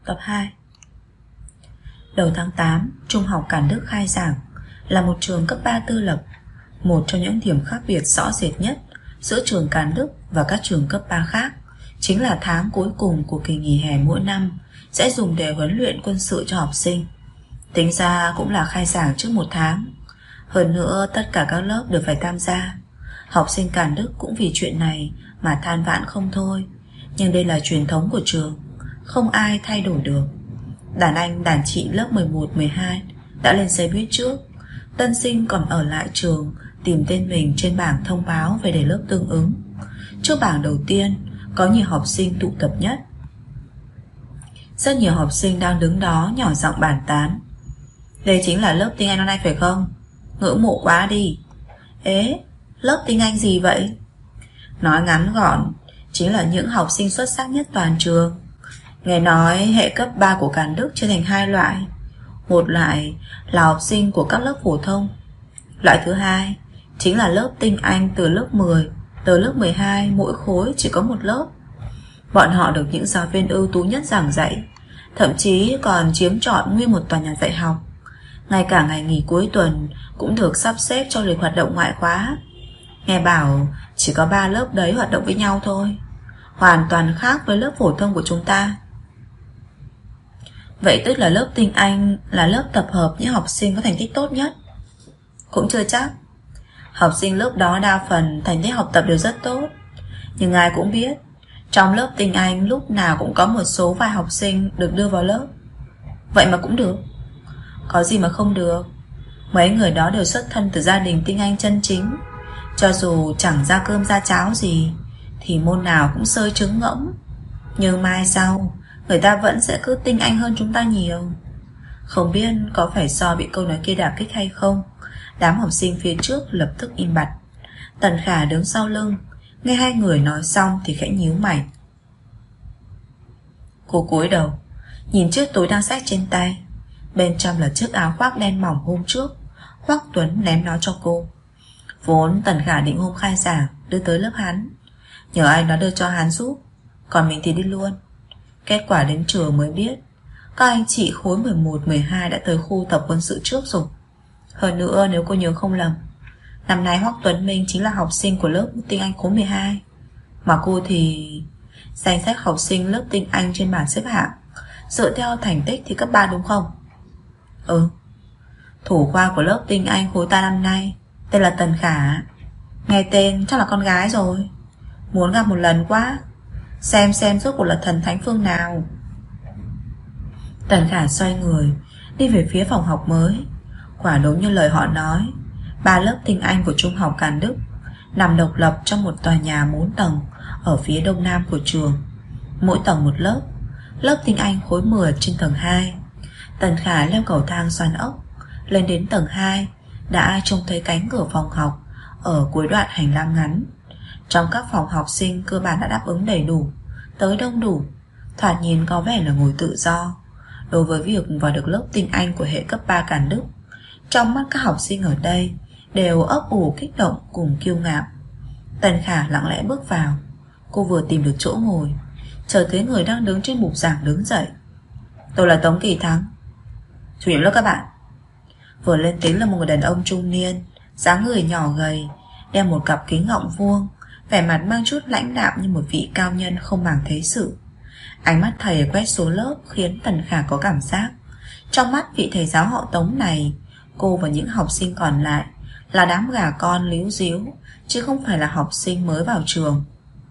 Tập 2. Đầu tháng 8, Trung học Cản Đức khai giảng. Là một trường cấp 3 tư lập, một trong những điểm khác biệt rõ rệt nhất giữa trường Cản Đức và các trường cấp 3 khác chính là tháng cuối cùng của kỳ nghỉ hè mỗi năm sẽ dùng để huấn luyện quân sự cho học sinh. Tính ra cũng là khai giảng trước một tháng. Hơn nữa tất cả các lớp đều phải tham gia. Học sinh Cản Đức cũng vì chuyện này mà than vãn không thôi. Nhưng đây là truyền thống của trường, không ai thay đổi được. Đàn anh đàn chị lớp 11, 12 đã lên xe buýt trước. Tân sinh còn ở lại trường tìm tên mình trên bảng thông báo về để lớp tương ứng. Trước bảng đầu tiên có nhiều học sinh tụ tập nhất. Rất nhiều học sinh đang đứng đó nhỏ giọng bàn tán. Đây chính là lớp tiếng Anh năm nay phải không? Ngưỡng mộ quá đi. Ế, lớp tiếng Anh gì vậy? Nói ngắn gọn, chính là những học sinh xuất sắc nhất toàn trường. Nghe nói hệ cấp 3 của Cản Đức chia thành hai loại. Một loại là học sinh của các lớp phổ thông. Loại thứ hai chính là lớp tiếng Anh từ lớp 10 tới lớp 12, mỗi khối chỉ có một lớp. Bọn họ được những giáo viên ưu tú nhất giảng dạy, thậm chí còn chiếm trọn nguyên một tòa nhà dạy học. Ngay cả ngày nghỉ cuối tuần cũng được sắp xếp cho lịch hoạt động ngoại khóa. Nghe bảo chỉ có 3 lớp đấy hoạt động với nhau thôi, hoàn toàn khác với lớp phổ thông của chúng ta. Vậy tức là lớp tiếng Anh là lớp tập hợp những học sinh có thành tích tốt nhất? Cũng chưa chắc. Học sinh lớp đó đa phần thành tích học tập đều rất tốt. Nhưng ai cũng biết trong lớp tiếng Anh lúc nào cũng có một số vài học sinh được đưa vào lớp. Vậy mà cũng được. Có gì mà không được. Mấy người đó đều xuất thân từ gia đình tiếng Anh chân chính. Cho dù chẳng ra cơm ra cháo gì thì môn nào cũng sơi trứng ngỗng. Nhưng mai sau người ta vẫn sẽ cứ tiếng Anh hơn chúng ta nhiều. Không biết có phải do bị câu nói kia đả kích hay không, đám học sinh phía trước lập tức im bặt. Tần Khả đứng sau lưng, nghe hai người nói xong thì khẽ nhíu mày. Cô cúi đầu nhìn chiếc túi đang xách trên tay. Bên trong là chiếc áo khoác đen mỏng hôm trước Hoắc Tuấn ném nó cho cô. Vốn Tần Khả định hôm khai giảng đưa tới lớp hắn, nhờ anh nó đưa cho hắn giúp, còn mình thì đi luôn. Kết quả đến trường mới biết các anh chị khối 11, 12 đã tới khu tập quân sự trước rồi. Hơn nữa nếu cô nhớ không lầm, năm nay Hoắc Tuấn Minh chính là học sinh của lớp tiếng Anh khối 12. Mà cô thì danh sách học sinh lớp tiếng Anh trên bảng xếp hạng dựa theo thành tích thì cấp 3 đúng không? Ừ. Thủ khoa của lớp tiếng Anh khối ta năm nay tên là Tần Khả. Nghe tên chắc là con gái rồi. Muốn gặp một lần quá, xem rốt cuộc là thần thánh phương nào. Tần Khả xoay người đi về phía phòng học mới. Quả đúng như lời họ nói, 3 lớp tiếng Anh của Trung học Cản Đức nằm độc lập trong một tòa nhà 4 tầng ở phía đông nam của trường. Mỗi tầng một lớp. Lớp tiếng Anh khối 10 trên tầng 2. Tần Khả leo cầu thang xoắn ốc lên đến tầng 2, đã trông thấy cánh cửa phòng học ở cuối đoạn hành lang ngắn. Trong các phòng học sinh cơ bản đã đáp ứng đầy đủ, tới đông đủ, thoạt nhìn có vẻ là ngồi tự do. Đối với việc vào được lớp tiếng Anh của hệ cấp 3 Cản Đức, trong mắt các học sinh ở đây đều ấp ủ kích động cùng kiêu ngạo. Tần Khả lặng lẽ bước vào. Cô vừa tìm được chỗ ngồi, chợt thấy người đang đứng trên bục giảng đứng dậy. Tôi là Tống Kỳ Thắng, chủ nhiệm lớp các bạn. Vừa lên tiếng là một người đàn ông trung niên, dáng người nhỏ gầy, đeo một cặp kính gọng vuông, vẻ mặt mang chút lãnh đạm như một vị cao nhân không màng thế sự. Ánh mắt thầy quét xuống lớp khiến Tần Khả có cảm giác trong mắt vị thầy giáo họ Tống này, cô và những học sinh còn lại là đám gà con líu díu, chứ không phải là học sinh mới vào trường.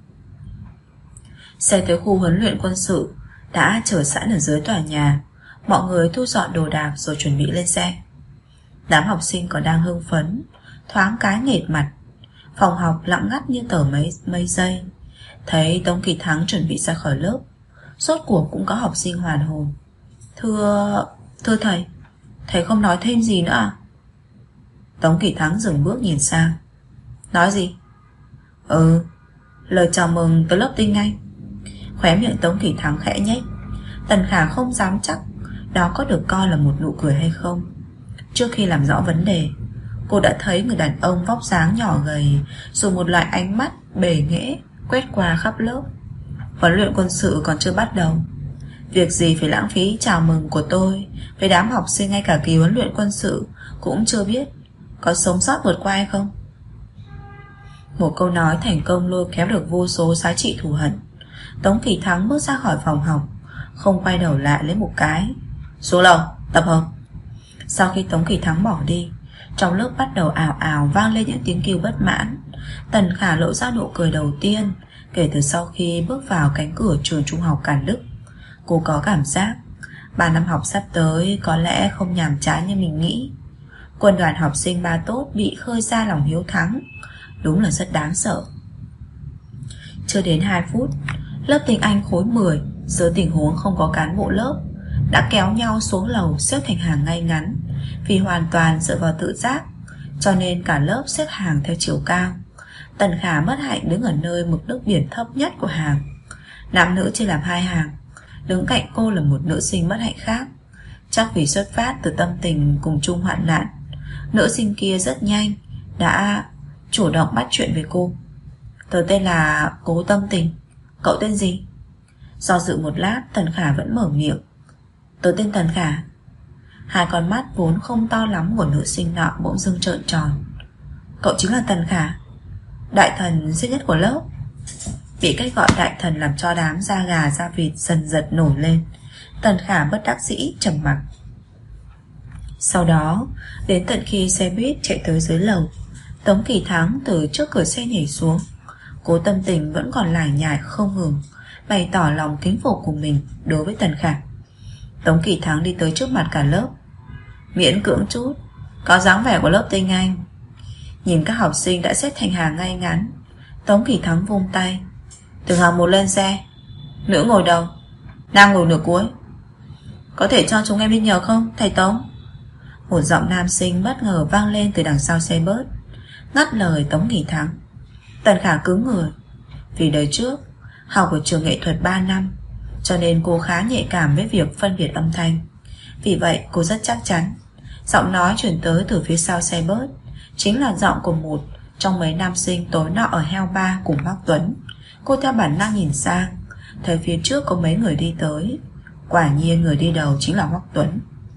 Xe tới khu huấn luyện quân sự đã chờ sẵn ở dưới tòa nhà. Mọi người thu dọn đồ đạc rồi chuẩn bị lên xe. Đám học sinh còn đang hưng phấn, thoáng cái nghệt mặt. Phòng học lặng ngắt như tờ mấy giây. Thấy Tống Kỳ Thắng chuẩn bị ra khỏi lớp, rốt cuộc cũng có học sinh hoàn hồn. Thưa thầy không nói thêm gì nữa à? Tống Kỳ Thắng dừng bước nhìn sang. Nói gì? Lời chào mừng tới lớp tiếng Anh. Khóe miệng Tống Kỳ Thắng khẽ nhếch. Tần Khả không dám chắc đó có được coi là một nụ cười hay không. Trước khi làm rõ vấn đề, cô đã thấy người đàn ông vóc dáng nhỏ gầy dùng một loại ánh mắt bề nghễ quét qua khắp lớp. Huấn luyện quân sự còn chưa bắt đầu. Việc gì phải lãng phí chào mừng của tôi với đám học sinh, ngay cả kỳ huấn luyện quân sự cũng chưa biết có sống sót vượt qua hay không. Một câu nói thành công lôi kéo được vô số giá trị thù hận. Tống Kỳ Thắng bước ra khỏi phòng học, không quay đầu lại lấy một cái. Xuống lầu, tập hợp. Sau khi Tống Kỳ Thắng bỏ đi, trong lớp bắt đầu ào ào vang lên những tiếng kêu bất mãn. Tần Khả lộ ra nụ cười đầu tiên kể từ sau khi bước vào cánh cửa trường trung học Càn Đức. Cô có cảm giác 3 năm học sắp tới có lẽ không nhàm chán như mình nghĩ. Quân đoàn học sinh ba tốt bị khơi ra lòng hiếu thắng, đúng là rất đáng sợ. Chưa đến 2 phút, lớp tiếng Anh khối 10 dưới tình huống không có cán bộ lớp đã kéo nhau xuống lầu xếp thành hàng ngay ngắn. Vì hoàn toàn dựa vào tự giác, cho nên cả lớp xếp hàng theo chiều cao. Tần Khả bất hạnh đứng ở nơi mực nước biển thấp nhất của hàng. Nam nữ chia làm 2 hàng. Đứng cạnh cô là một nữ sinh bất hạnh khác. Chắc vì xuất phát từ tâm tình cùng chung hoạn nạn, nữ sinh kia rất nhanh đã chủ động bắt chuyện với cô. Tớ tên là Cố Tâm Tình. Cậu tên gì? Do dự một lát, Tần Khả vẫn mở miệng. Tớ tên Tần Khả. Hai con mắt vốn không to lắm của nữ sinh nọ bỗng dưng trợn tròn. Cậu chính là Tần Khả, đại thần duy nhất của lớp. Bị cách gọi đại thần làm cho đám da gà da vịt dần dần nổi lên. Tần Khả bất đắc dĩ trầm mặc. Sau đó, đến tận khi xe buýt chạy tới dưới lầu, Tống Kỳ Thắng từ trước cửa xe nhảy xuống. Cố Tâm Tình vẫn còn lải nhải không ngừng, bày tỏ lòng kính phục của mình đối với Tần Khả. Tống Kỳ Thắng đi tới trước mặt cả lớp. Miễn cưỡng chút, có dáng vẻ của lớp tiếng Anh. Nhìn các học sinh đã xếp thành hàng ngay ngắn, Tống Kỳ Thắng vung tay. Từng hàng một lên xe. Nữ ngồi đầu, nam ngồi nửa cuối. Có thể cho chúng em đi nhờ không, thầy Tống? Một giọng nam sinh bất ngờ vang lên từ đằng sau xe bớt, ngắt lời Tống Kỳ Thắng. Tần Khả cứng người. Vì đời trước học ở trường nghệ thuật 3 năm, cho nên cô khá nhạy cảm với việc phân biệt âm thanh. Vì vậy cô rất chắc chắn giọng nói chuyển tới từ phía sau xe bớt chính là giọng của một trong mấy nam sinh tối nọ ở Heo Ba cùng Hoắc Tuấn. Cô theo bản năng nhìn sang, thấy phía trước có mấy người đi tới. Quả nhiên người đi đầu chính là Hoắc Tuấn.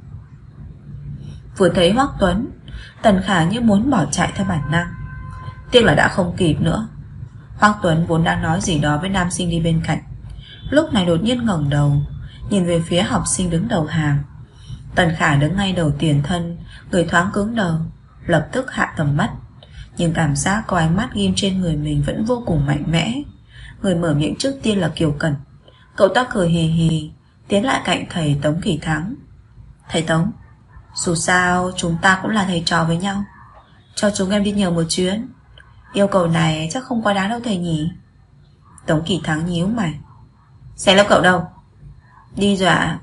Vừa thấy Hoắc Tuấn, Tần Khả như muốn bỏ chạy theo bản năng. Tiếc là đã không kịp nữa. Hoắc Tuấn vốn đang nói gì đó với nam sinh đi bên cạnh, lúc này đột nhiên ngẩng đầu nhìn về phía học sinh đứng đầu hàng. Tần Khả đứng ngay đầu tiền thân, người thoáng cứng đờ, lập tức hạ tầm mắt. Nhưng cảm giác có ánh mắt ghim trên người mình vẫn vô cùng mạnh mẽ. Người mở miệng trước tiên là Kiều Cẩn. Cậu ta cười hì hì tiến lại cạnh thầy Tống Kỳ Thắng. Thầy Tống, dù sao chúng ta cũng là thầy trò với nhau, cho chúng em đi nhờ một chuyến. Yêu cầu này chắc không quá đáng đâu thầy nhỉ? Tống Kỳ Thắng nhíu mày. Xe lớp cậu đâu? Đi rồi ạ.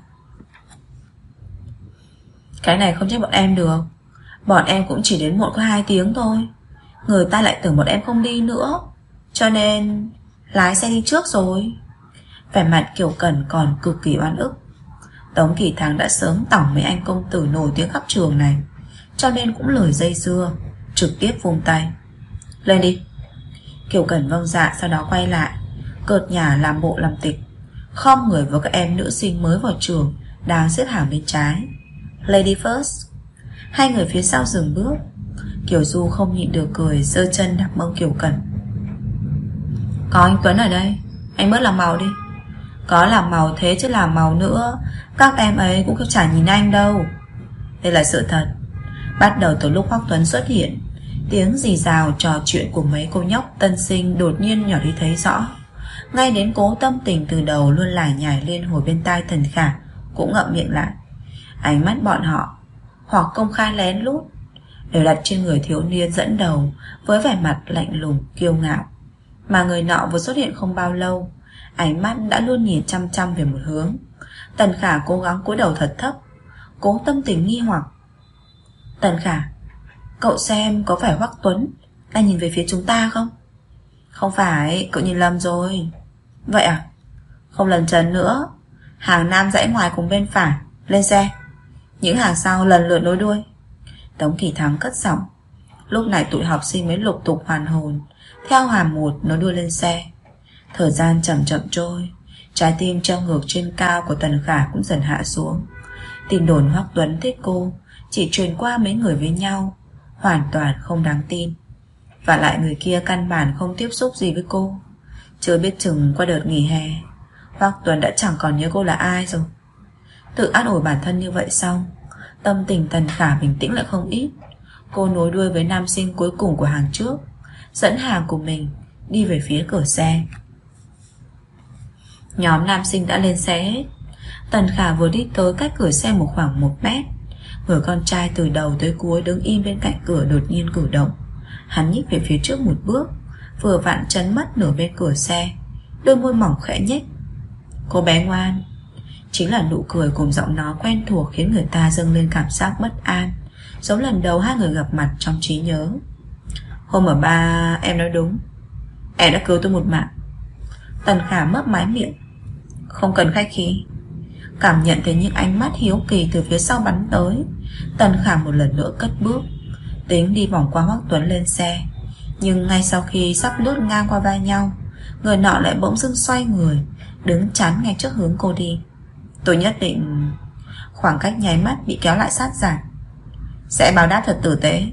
Cái này không trách bọn em được. Bọn em cũng chỉ đến muộn có 2 tiếng thôi. Người ta lại tưởng bọn em không đi nữa, cho nên lái xe đi trước rồi. Vẻ mặt Kiều Cẩn còn cực kỳ oan ức. Tống Kỳ Thắng đã sớm tỏng mấy anh công tử nổi tiếng khắp trường này, cho nên cũng lười dây dưa, trực tiếp vung tay. Lên đi. Kiều Cẩn vâng dạ, sau đó quay lại cợt nhả làm bộ làm tịch, khom người với các em nữ sinh mới vào trường đang xếp hàng bên trái. Lady first. Hai người phía sau dừng bước. Kiều Du không nhịn được cười, giơ chân đạp mông Kiều Cẩn. Có anh Tuấn ở đây, anh bớt làm màu đi. Có làm màu thế chứ làm màu nữa các em ấy cũng chả nhìn anh đâu. Đây là sự thật. Bắt đầu từ lúc Hoắc Tuấn xuất hiện, tiếng rì rào trò chuyện của mấy cô nhóc tân sinh đột nhiên nhỏ đi thấy rõ. Ngay đến Cố Tâm Tình từ đầu luôn lải nhải liên hồi bên tai Tần Khả cũng ngậm miệng lại. Ánh mắt bọn họ hoặc công khai lén lút đều đặt trên người thiếu niên dẫn đầu với vẻ mặt lạnh lùng kiêu ngạo. Mà người nọ vừa xuất hiện không bao lâu, ánh mắt đã luôn nhìn chăm chăm về một hướng. Tần Khả cố gắng cúi đầu thật thấp. Cố Tâm Tình nghi hoặc. Tần Khả, cậu xem có phải Hoắc Tuấn đang nhìn về phía chúng ta không? Không phải, cậu nhìn lầm rồi. Vậy à? Không lần trần nữa. Hàng nam dãy ngoài cùng bên phải. Lên xe. Những hàng sau lần lượt nối đuôi. Tống Kỳ Thắng cất giọng. Lúc này tụi học sinh mới lục tục hoàn hồn, theo hàng một nối đuôi lên xe. Thời gian chậm chậm trôi. Trái tim treo ngược trên cao của Tần Khả cũng dần hạ xuống. Tin đồn Hoắc Tuấn thích cô chỉ truyền qua mấy người với nhau, hoàn toàn không đáng tin. Và lại người kia căn bản không tiếp xúc gì với cô. Chưa biết chừng qua đợt nghỉ hè Hoắc Tuấn đã chẳng còn nhớ cô là ai rồi. Tự an ủi bản thân như vậy xong, tâm tình Tần Khả bình tĩnh lại không ít. Cô nối đuôi với nam sinh cuối cùng của hàng trước, dẫn hàng của mình đi về phía cửa xe. Nhóm nam sinh đã lên xe hết. Tần Khả vừa đi tới cách cửa xe khoảng 1 mét, người con trai từ đầu tới cuối đứng im bên cạnh cửa đột nhiên cử động. Hắn nhích về phía trước một bước, vừa vặn chắn mất nửa bên cửa xe, đôi môi mỏng khẽ nhếch. Cô bé ngoan. Chính là nụ cười cùng giọng nói quen thuộc khiến người ta dâng lên cảm giác bất an, giống lần đầu hai người gặp mặt trong trí nhớ. Hôm ở ba em nói đúng, em đã cứu tôi một mạng. Tần Khả mấp máy miệng. Không cần khách khí. Cảm nhận thấy những ánh mắt hiếu kỳ từ phía sau bắn tới, Tần Khả một lần nữa cất bước, tính đi vòng qua Hoắc Tuấn lên xe. Nhưng ngay sau khi sắp lướt ngang qua vai nhau, người nọ lại bỗng dưng xoay người, đứng chắn ngay trước hướng cô đi. Tôi nhất định. Khoảng cách nháy mắt bị kéo lại sát giảm. Sẽ báo đáp thật tử tế.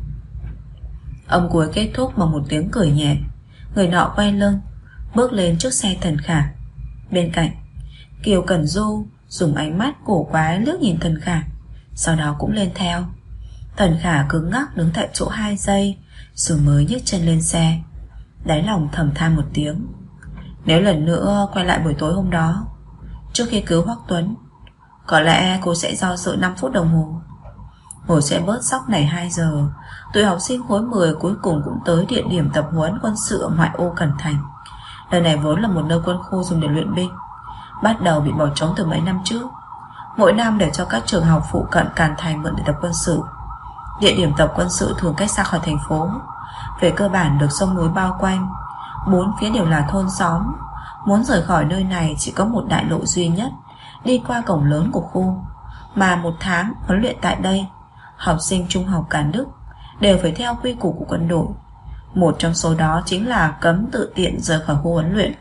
Âm cuối kết thúc bằng một tiếng cười nhẹ. Người nọ quay lưng, bước lên trước xe Tần Khả. Bên cạnh, Kiều Cẩn Du dùng ánh mắt cổ quái liếc nhìn Tần Khả, sau đó cũng lên theo. Tần Khả cứng ngắc đứng tại chỗ 2 giây, rồi mới nhấc chân lên xe. Đáy lòng thầm than một tiếng. Nếu lần nữa quay lại buổi tối hôm đó, trước khi cứu Hoắc Tuấn, có lẽ cô sẽ do dự 5 phút đồng hồ. Ngồi xe bớt sóc này 2 giờ, tụi học sinh khối 10 cuối cùng cũng tới địa điểm tập huấn quân sự ở ngoại ô Cẩn Thành. Nơi này vốn là một nơi quân khu dùng để luyện binh, bắt đầu bị bỏ trống từ mấy năm trước. Mỗi năm để cho các trường học phụ cận Càn Thành mượn để tập quân sự. Địa điểm tập quân sự thường cách xa khỏi thành phố, về cơ bản được sông núi bao quanh, 4 phía đều là thôn xóm. Muốn rời khỏi nơi này chỉ có một đại lộ duy nhất, đi qua cổng lớn của khu. Mà 1 tháng huấn luyện tại đây, học sinh trung học Càn Đức đều phải theo quy củ của quân đội. Một trong số đó chính là cấm tự tiện rời khỏi khu huấn luyện.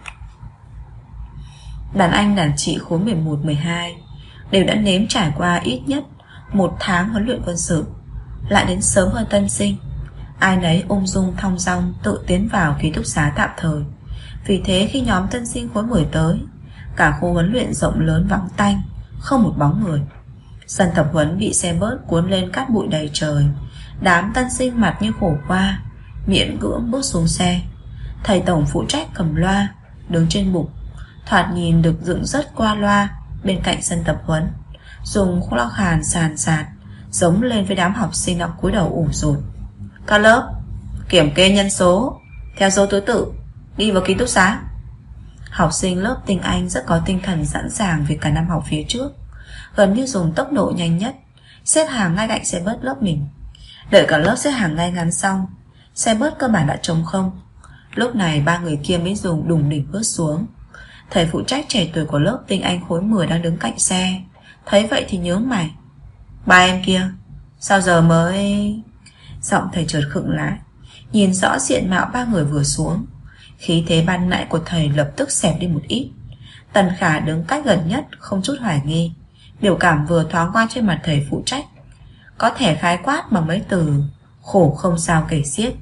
Đàn anh đàn chị khối 11, 12 đều đã nếm trải qua ít nhất 1 tháng huấn luyện quân sự, lại đến sớm hơn tân sinh. Ai nấy ung dung thong dong tự tiến vào ký túc xá tạm thời. Vì thế khi nhóm tân sinh khối 10 tới, cả khu huấn luyện rộng lớn vắng tanh, không một bóng người. Sân tập huấn bị xe bớt cuốn lên cát bụi đầy trời. Đám tân sinh mặt như khổ qua, miễn cưỡng bước xuống xe. Thầy tổng phụ trách cầm loa, đứng trên bục, thoạt nhìn được dựng rất qua loa bên cạnh sân tập huấn, dùng loa khàn sàn sạt giống lên với đám học sinh đang cúi đầu ủ rột. Các lớp kiểm kê nhân số theo số thứ tự, đi vào ký túc xá. Học sinh lớp tiếng Anh rất có tinh thần sẵn sàng vì cả năm học phía trước, gần như dùng tốc độ nhanh nhất xếp hàng ngay cạnh xe bớt lớp mình. Đợi cả lớp xếp hàng ngay ngắn xong, xe bớt cơ bản đã trống không. Lúc này 3 người kia mới dùng đùng đỉnh bước xuống. Thầy phụ trách trẻ tuổi của lớp tiếng Anh khối 10 đang đứng cạnh xe, thấy vậy thì nhướng mày. 3 em kia, sao giờ mới... Giọng thầy chợt khựng lại, nhìn rõ diện mạo 3 người vừa xuống. Khí thế ban nãy của thầy lập tức xẹp đi một ít. Tần Khả đứng cách gần nhất, không chút hoài nghi. Biểu cảm vừa thoáng qua trên mặt thầy phụ trách, có thể khái quát bằng mấy từ khổ không sao kể xiết.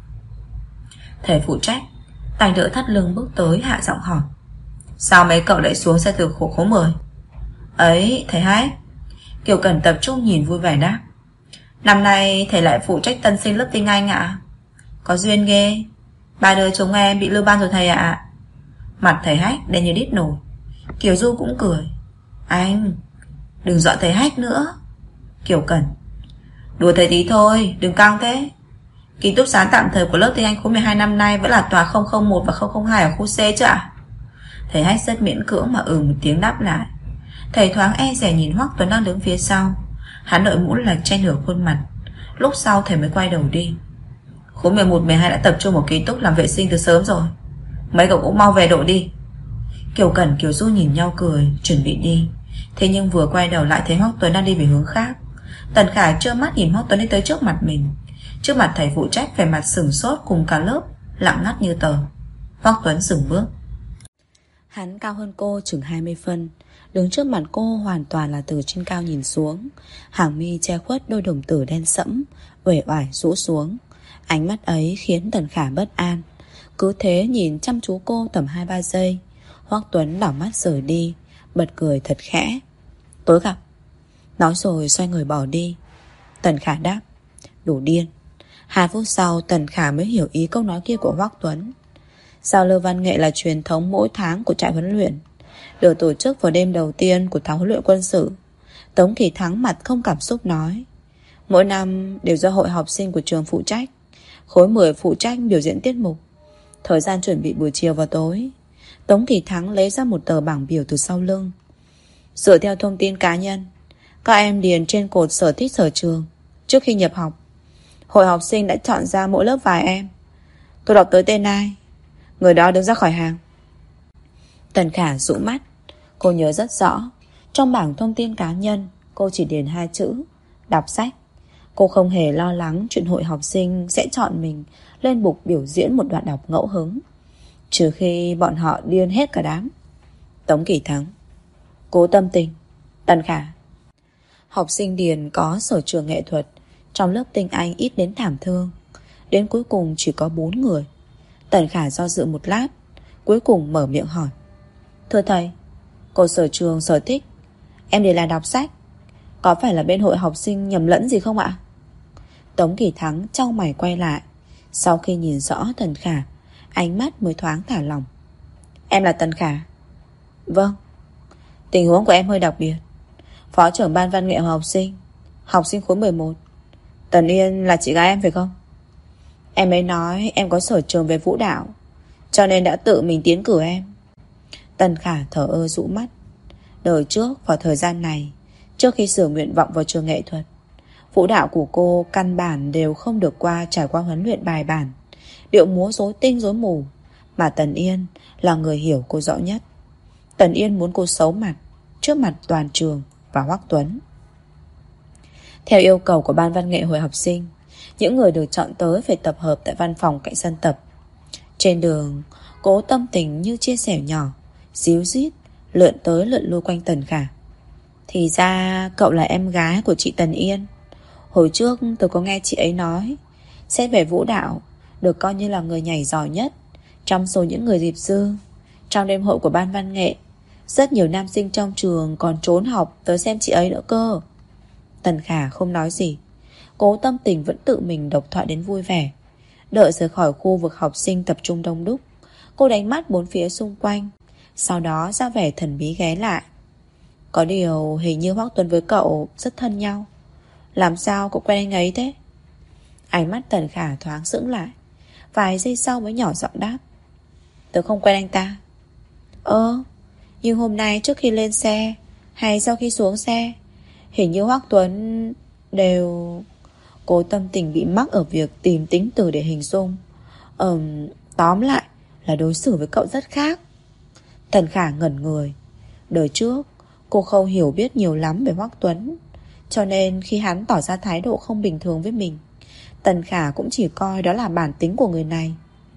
Thầy phụ trách tay đỡ thắt lưng bước tới, hạ giọng hỏi. Sao mấy cậu lại xuống xe từ khối 10? Ấy, thầy Hách. Kiều Cẩn tập trung nhìn vui vẻ đáp. Năm nay thầy lại phụ trách tân sinh lớp tiếng Anh ạ. Có duyên ghê, 3 đứa chúng em bị lưu ban rồi thầy ạ. Mặt thầy Hách đen như đít nổi. Kiều Du cũng cười. Anh đừng dọa thầy Hách nữa. Kiều Cẩn. Đùa thầy tí thôi, đừng căng thế. Ký túc xá tạm thời của lớp tiếng Anh khối 12 năm nay vẫn là tòa 001 và 002 ở khu C chứ ạ? Thầy Hách rất miễn cưỡng mà một tiếng đáp lại. Thầy thoáng e dè nhìn Hoắc Tuấn đang đứng phía sau. Hắn đội mũ lệch che nửa khuôn mặt. Lúc sau thầy mới quay đầu đi. Khối 11, 12 đã tập trung một ký túc làm vệ sinh từ sớm rồi. Mấy cậu cũng mau về đội đi. Kiều Cẩn, Kiều Du nhìn nhau cười, chuẩn bị đi. Thế nhưng vừa quay đầu lại thấy Hoắc Tuấn đang đi về hướng khác. Tần Khả trơ mắt nhìn Hoắc Tuấn đi tới trước mặt mình. Trước mặt thầy phụ trách vẻ mặt sửng sốt cùng cả lớp lặng ngắt như tờ. Hoắc Tuấn dừng bước. Hắn cao hơn cô chừng 20 phân, đứng trước mặt cô hoàn toàn là từ trên cao nhìn xuống. Hàng mi che khuất đôi đồng tử đen sẫm, uể oải rũ xuống. Ánh mắt ấy khiến Tần Khả bất an. Cứ thế nhìn chăm chú cô tầm 2-3 giây, Hoắc Tuấn đảo mắt rời đi, bật cười thật khẽ. Tối gặp. Nói rồi xoay người bỏ đi. Tần Khả đáp. Đủ điên. 2 phút sau Tần Khả mới hiểu ý câu nói kia của Hoắc Tuấn. Giao lưu văn nghệ là truyền thống mỗi tháng của trại huấn luyện, được tổ chức vào đêm đầu tiên của tháng huấn luyện quân sự. Tống Kỳ Thắng mặt không cảm xúc nói. Mỗi năm đều do hội học sinh của trường phụ trách. Khối 10 phụ trách biểu diễn tiết mục. Thời gian chuẩn bị buổi chiều và tối. Tống Kỳ Thắng lấy ra một tờ bảng biểu từ sau lưng. Dựa theo thông tin cá nhân, các em điền trên cột sở thích sở trường. Trước khi nhập học, hội học sinh đã chọn ra mỗi lớp vài em. Tôi đọc tới tên ai, người đó đứng ra khỏi hàng. Tần Khả rũ mắt. Cô nhớ rất rõ, trong bảng thông tin cá nhân cô chỉ điền 2 chữ: đọc sách. Cô không hề lo lắng chuyện hội học sinh sẽ chọn mình lên bục biểu diễn một đoạn đọc ngẫu hứng, trừ khi bọn họ điên hết cả đám. Tống Kỳ Thắng. Cố Tâm Tình. Tần Khả. Học sinh điền có sở trường nghệ thuật, trong lớp tinh anh ít đến thảm thương. Đến cuối cùng chỉ có 4 người. Tần Khả do dự một lát, cuối cùng mở miệng hỏi. Thưa thầy, cô sở trường sở thích em đều là đọc sách, có phải là bên hội học sinh nhầm lẫn gì không ạ? Tống Kỳ Thắng chau mày quay lại. Sau khi nhìn rõ Tần Khả, ánh mắt mới thoáng thả lỏng. Em là Tần Khả? Vâng. Tình huống của em hơi đặc biệt. Phó trưởng ban văn nghệ học sinh khối 11. Tần Yên là chị gái em phải không? Em ấy nói em có sở trường về vũ đạo, cho nên đã tự mình tiến cử em. Tần Khả thở ơ rũ mắt. Đời trước vào thời gian này, trước khi sửa nguyện vọng vào trường nghệ thuật, vũ đạo của cô căn bản đều không được trải qua huấn luyện bài bản, điệu múa rối tinh rối mù. Mà Tần Yên là người hiểu cô rõ nhất. Tần Yên muốn cô xấu mặt trước mặt toàn trường và Hoắc Tuấn. Theo yêu cầu của ban văn nghệ hội học sinh, những người được chọn tới phải tập hợp tại văn phòng cạnh sân tập. Trên đường, Cố Tâm Tình như chia sẻ nhỏ, díu dít, lượn tới lượn lui quanh Tần Khả. Thì ra cậu là em gái của chị Tần Yên. Hồi trước tôi có nghe chị ấy nói, xét về vũ đạo, được coi như là người nhảy giỏi nhất trong số những người dịp dư. Trong đêm hội của ban văn nghệ, rất nhiều nam sinh trong trường còn trốn học tới xem chị ấy nữa cơ. Tần Khả không nói gì. Cố Tâm Tình vẫn tự mình độc thoại đến vui vẻ. Đợi rời khỏi khu vực học sinh tập trung đông đúc, cô đánh mắt bốn phía xung quanh, sau đó ra vẻ thần bí ghé lại. Có điều hình như Hoắc Tuấn với cậu rất thân nhau. Làm sao cậu quen anh ấy thế? Ánh mắt Tần Khả thoáng sững lại, vài giây sau mới nhỏ giọng đáp. Tớ không quen anh ta. Nhưng hôm nay trước khi lên xe hay sau khi xuống xe, hình như Hoắc Tuấn đều... Cố Tâm Tình bị mắc ở việc tìm tính từ để hình dung. Tóm lại là đối xử với cậu rất khác. Tần Khả ngẩn người. Đời trước cô không hiểu biết nhiều lắm về Hoắc Tuấn, cho nên khi hắn tỏ ra thái độ không bình thường với mình, Tần Khả cũng chỉ coi đó là bản tính của người này.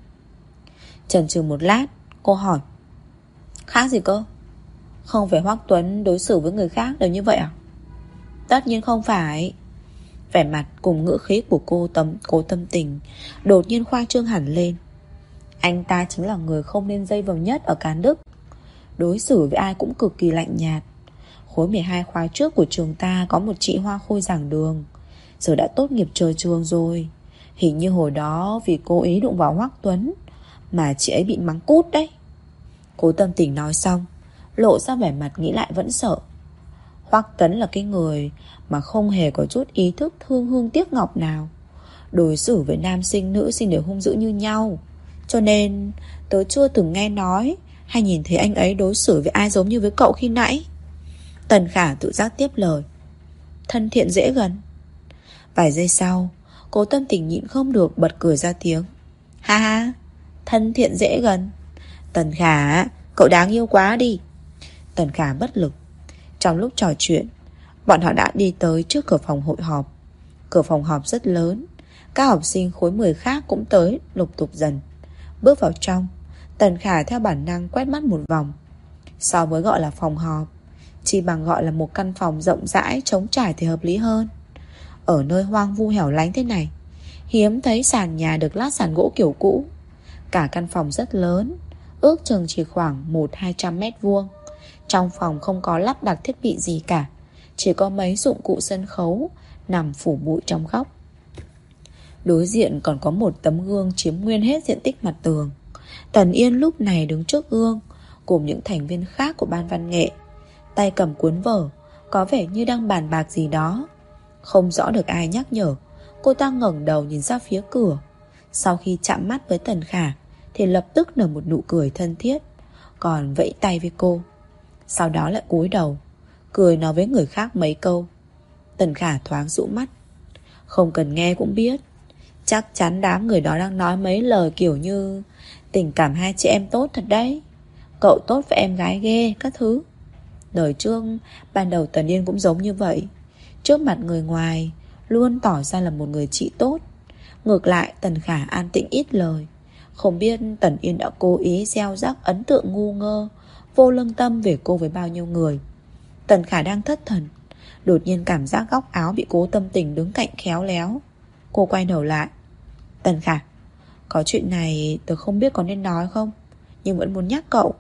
Chần chừ một lát, cô hỏi. Khác gì cơ? Không phải Hoắc Tuấn đối xử với người khác đều như vậy à? Tất nhiên không phải. Vẻ mặt cùng ngữ khí của Cố Tâm Tình đột nhiên khoa trương hẳn lên. Anh ta chính là người không nên dây vào nhất ở Cán Đức. Đối xử với ai cũng cực kỳ lạnh nhạt. Khối 12 khóa trước của trường ta có một chị hoa khôi giảng đường, giờ đã tốt nghiệp trời trường rồi. Hình như hồi đó vì cố ý đụng vào Hoắc Tuấn mà chị ấy bị mắng cút đấy. Cố Tâm Tình nói xong, lộ ra vẻ mặt nghĩ lại vẫn sợ. Hoắc Tuấn là cái người mà không hề có chút ý thức thương hương tiếc ngọc nào. Đối xử với nam sinh nữ sinh đều hung dữ như nhau, cho nên tớ chưa từng nghe nói hay nhìn thấy anh ấy đối xử với ai giống như với cậu khi nãy. Tần Khả tự giác tiếp lời. Thân thiện dễ gần. Vài giây sau, Cố Tâm Tình nhịn không được bật cười ra tiếng. Ha ha, thân thiện dễ gần. Tần Khả, cậu đáng yêu quá đi. Tần Khả bất lực. Trong lúc trò chuyện, bọn họ đã đi tới trước cửa phòng hội họp. Cửa phòng họp rất lớn, các học sinh khối 10 khác cũng tới lục tục dần. Bước vào trong, Tần Khả theo bản năng quét mắt một vòng, So với gọi là phòng họp, chỉ bằng gọi là một căn phòng rộng rãi trống trải thì hợp lý hơn. Ở nơi hoang vu hẻo lánh thế này, hiếm thấy sàn nhà được lát sàn gỗ kiểu cũ. Cả căn phòng rất lớn, ước chừng chỉ khoảng 100-200 mét vuông. Trong phòng không có lắp đặt thiết bị gì cả, chỉ có mấy dụng cụ sân khấu nằm phủ bụi trong góc. Đối diện còn có một tấm gương chiếm nguyên hết diện tích mặt tường. Tần Yên lúc này đứng trước gương cùng những thành viên khác của ban văn nghệ, tay cầm cuốn vở, có vẻ như đang bàn bạc gì đó. Không rõ được ai nhắc nhở, cô ta ngẩng đầu nhìn ra phía cửa. Sau khi chạm mắt với Tần Khả thì lập tức nở một nụ cười thân thiết, còn vẫy tay với cô. Sau đó lại cúi đầu cười nói với người khác mấy câu. Tần Khả thoáng dụ mắt. Không cần nghe cũng biết, chắc chắn đám người đó đang nói mấy lời kiểu như tình cảm hai chị em tốt thật đấy, cậu tốt với em gái ghê các thứ. Đời trước ban đầu Tần Yên cũng giống như vậy. Trước mặt người ngoài luôn tỏ ra là một người chị tốt. Ngược lại Tần Khả an tĩnh ít lời. Không biết Tần Yên đã cố ý gieo rắc ấn tượng ngu ngơ, vô lương tâm về cô với bao nhiêu người. Tần Khả đang thất thần, đột nhiên cảm giác góc áo bị Cố Tâm Tình đứng cạnh khéo léo. Cô quay đầu lại. Tần Khả, có chuyện này tớ không biết có nên nói không, nhưng vẫn muốn nhắc cậu.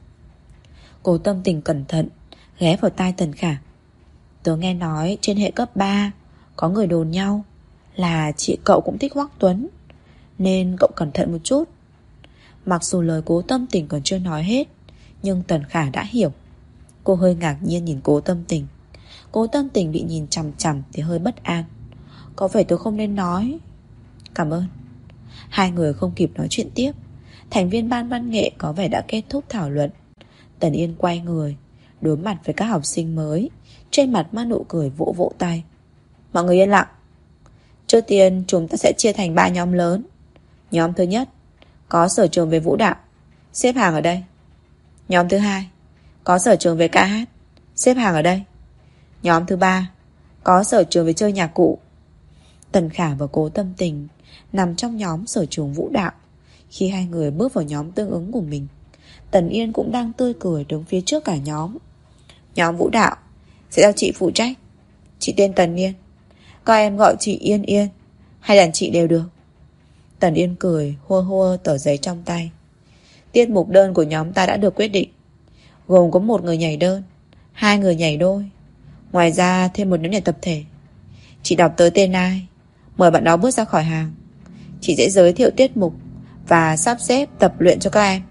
Cố Tâm Tình cẩn thận ghé vào tai Tần Khả. Tớ nghe nói trên hệ cấp 3 có người đồn nhau là chị cậu cũng thích Hoắc Tuấn, nên cậu cẩn thận một chút. Mặc dù lời Cố Tâm Tình còn chưa nói hết, nhưng Tần Khả đã hiểu. Cô hơi ngạc nhiên nhìn Cố Tâm Tình. Cố Tâm Tình bị nhìn chằm chằm thì hơi bất an. Có phải tôi không nên nói? Cảm ơn. Hai người không kịp nói chuyện tiếp. Thành viên ban văn nghệ có vẻ đã kết thúc thảo luận. Tần Yên quay người đối mặt với các học sinh mới, trên mặt mang nụ cười vỗ vỗ tay. Mọi người yên lặng. Trước tiên chúng ta sẽ chia thành 3 nhóm lớn. Nhóm thứ nhất có sở trường về vũ đạo, xếp hàng ở đây. Nhóm thứ hai có sở trường về ca hát, xếp hàng ở đây. Nhóm thứ ba có sở trường về chơi nhạc cụ. Tần Khả và Cố Tâm Tình nằm trong nhóm sở trường vũ đạo. Khi hai người bước vào nhóm tương ứng của mình, Tần Yên cũng đang tươi cười đứng phía trước cả nhóm. Nhóm vũ đạo sẽ do chị phụ trách. Chị tên Tần Yên, các em gọi chị Yên Yên hay đàn chị đều được. Tần Yên cười hua hua tờ giấy trong tay. Tiết mục đơn của nhóm ta đã được quyết định, gồm có 1 người nhảy đơn, 2 người nhảy đôi, ngoài ra thêm một nhóm nhảy tập thể. Chị đọc tới tên ai, mời bạn đó bước ra khỏi hàng. Chị sẽ giới thiệu tiết mục và sắp xếp tập luyện cho các em.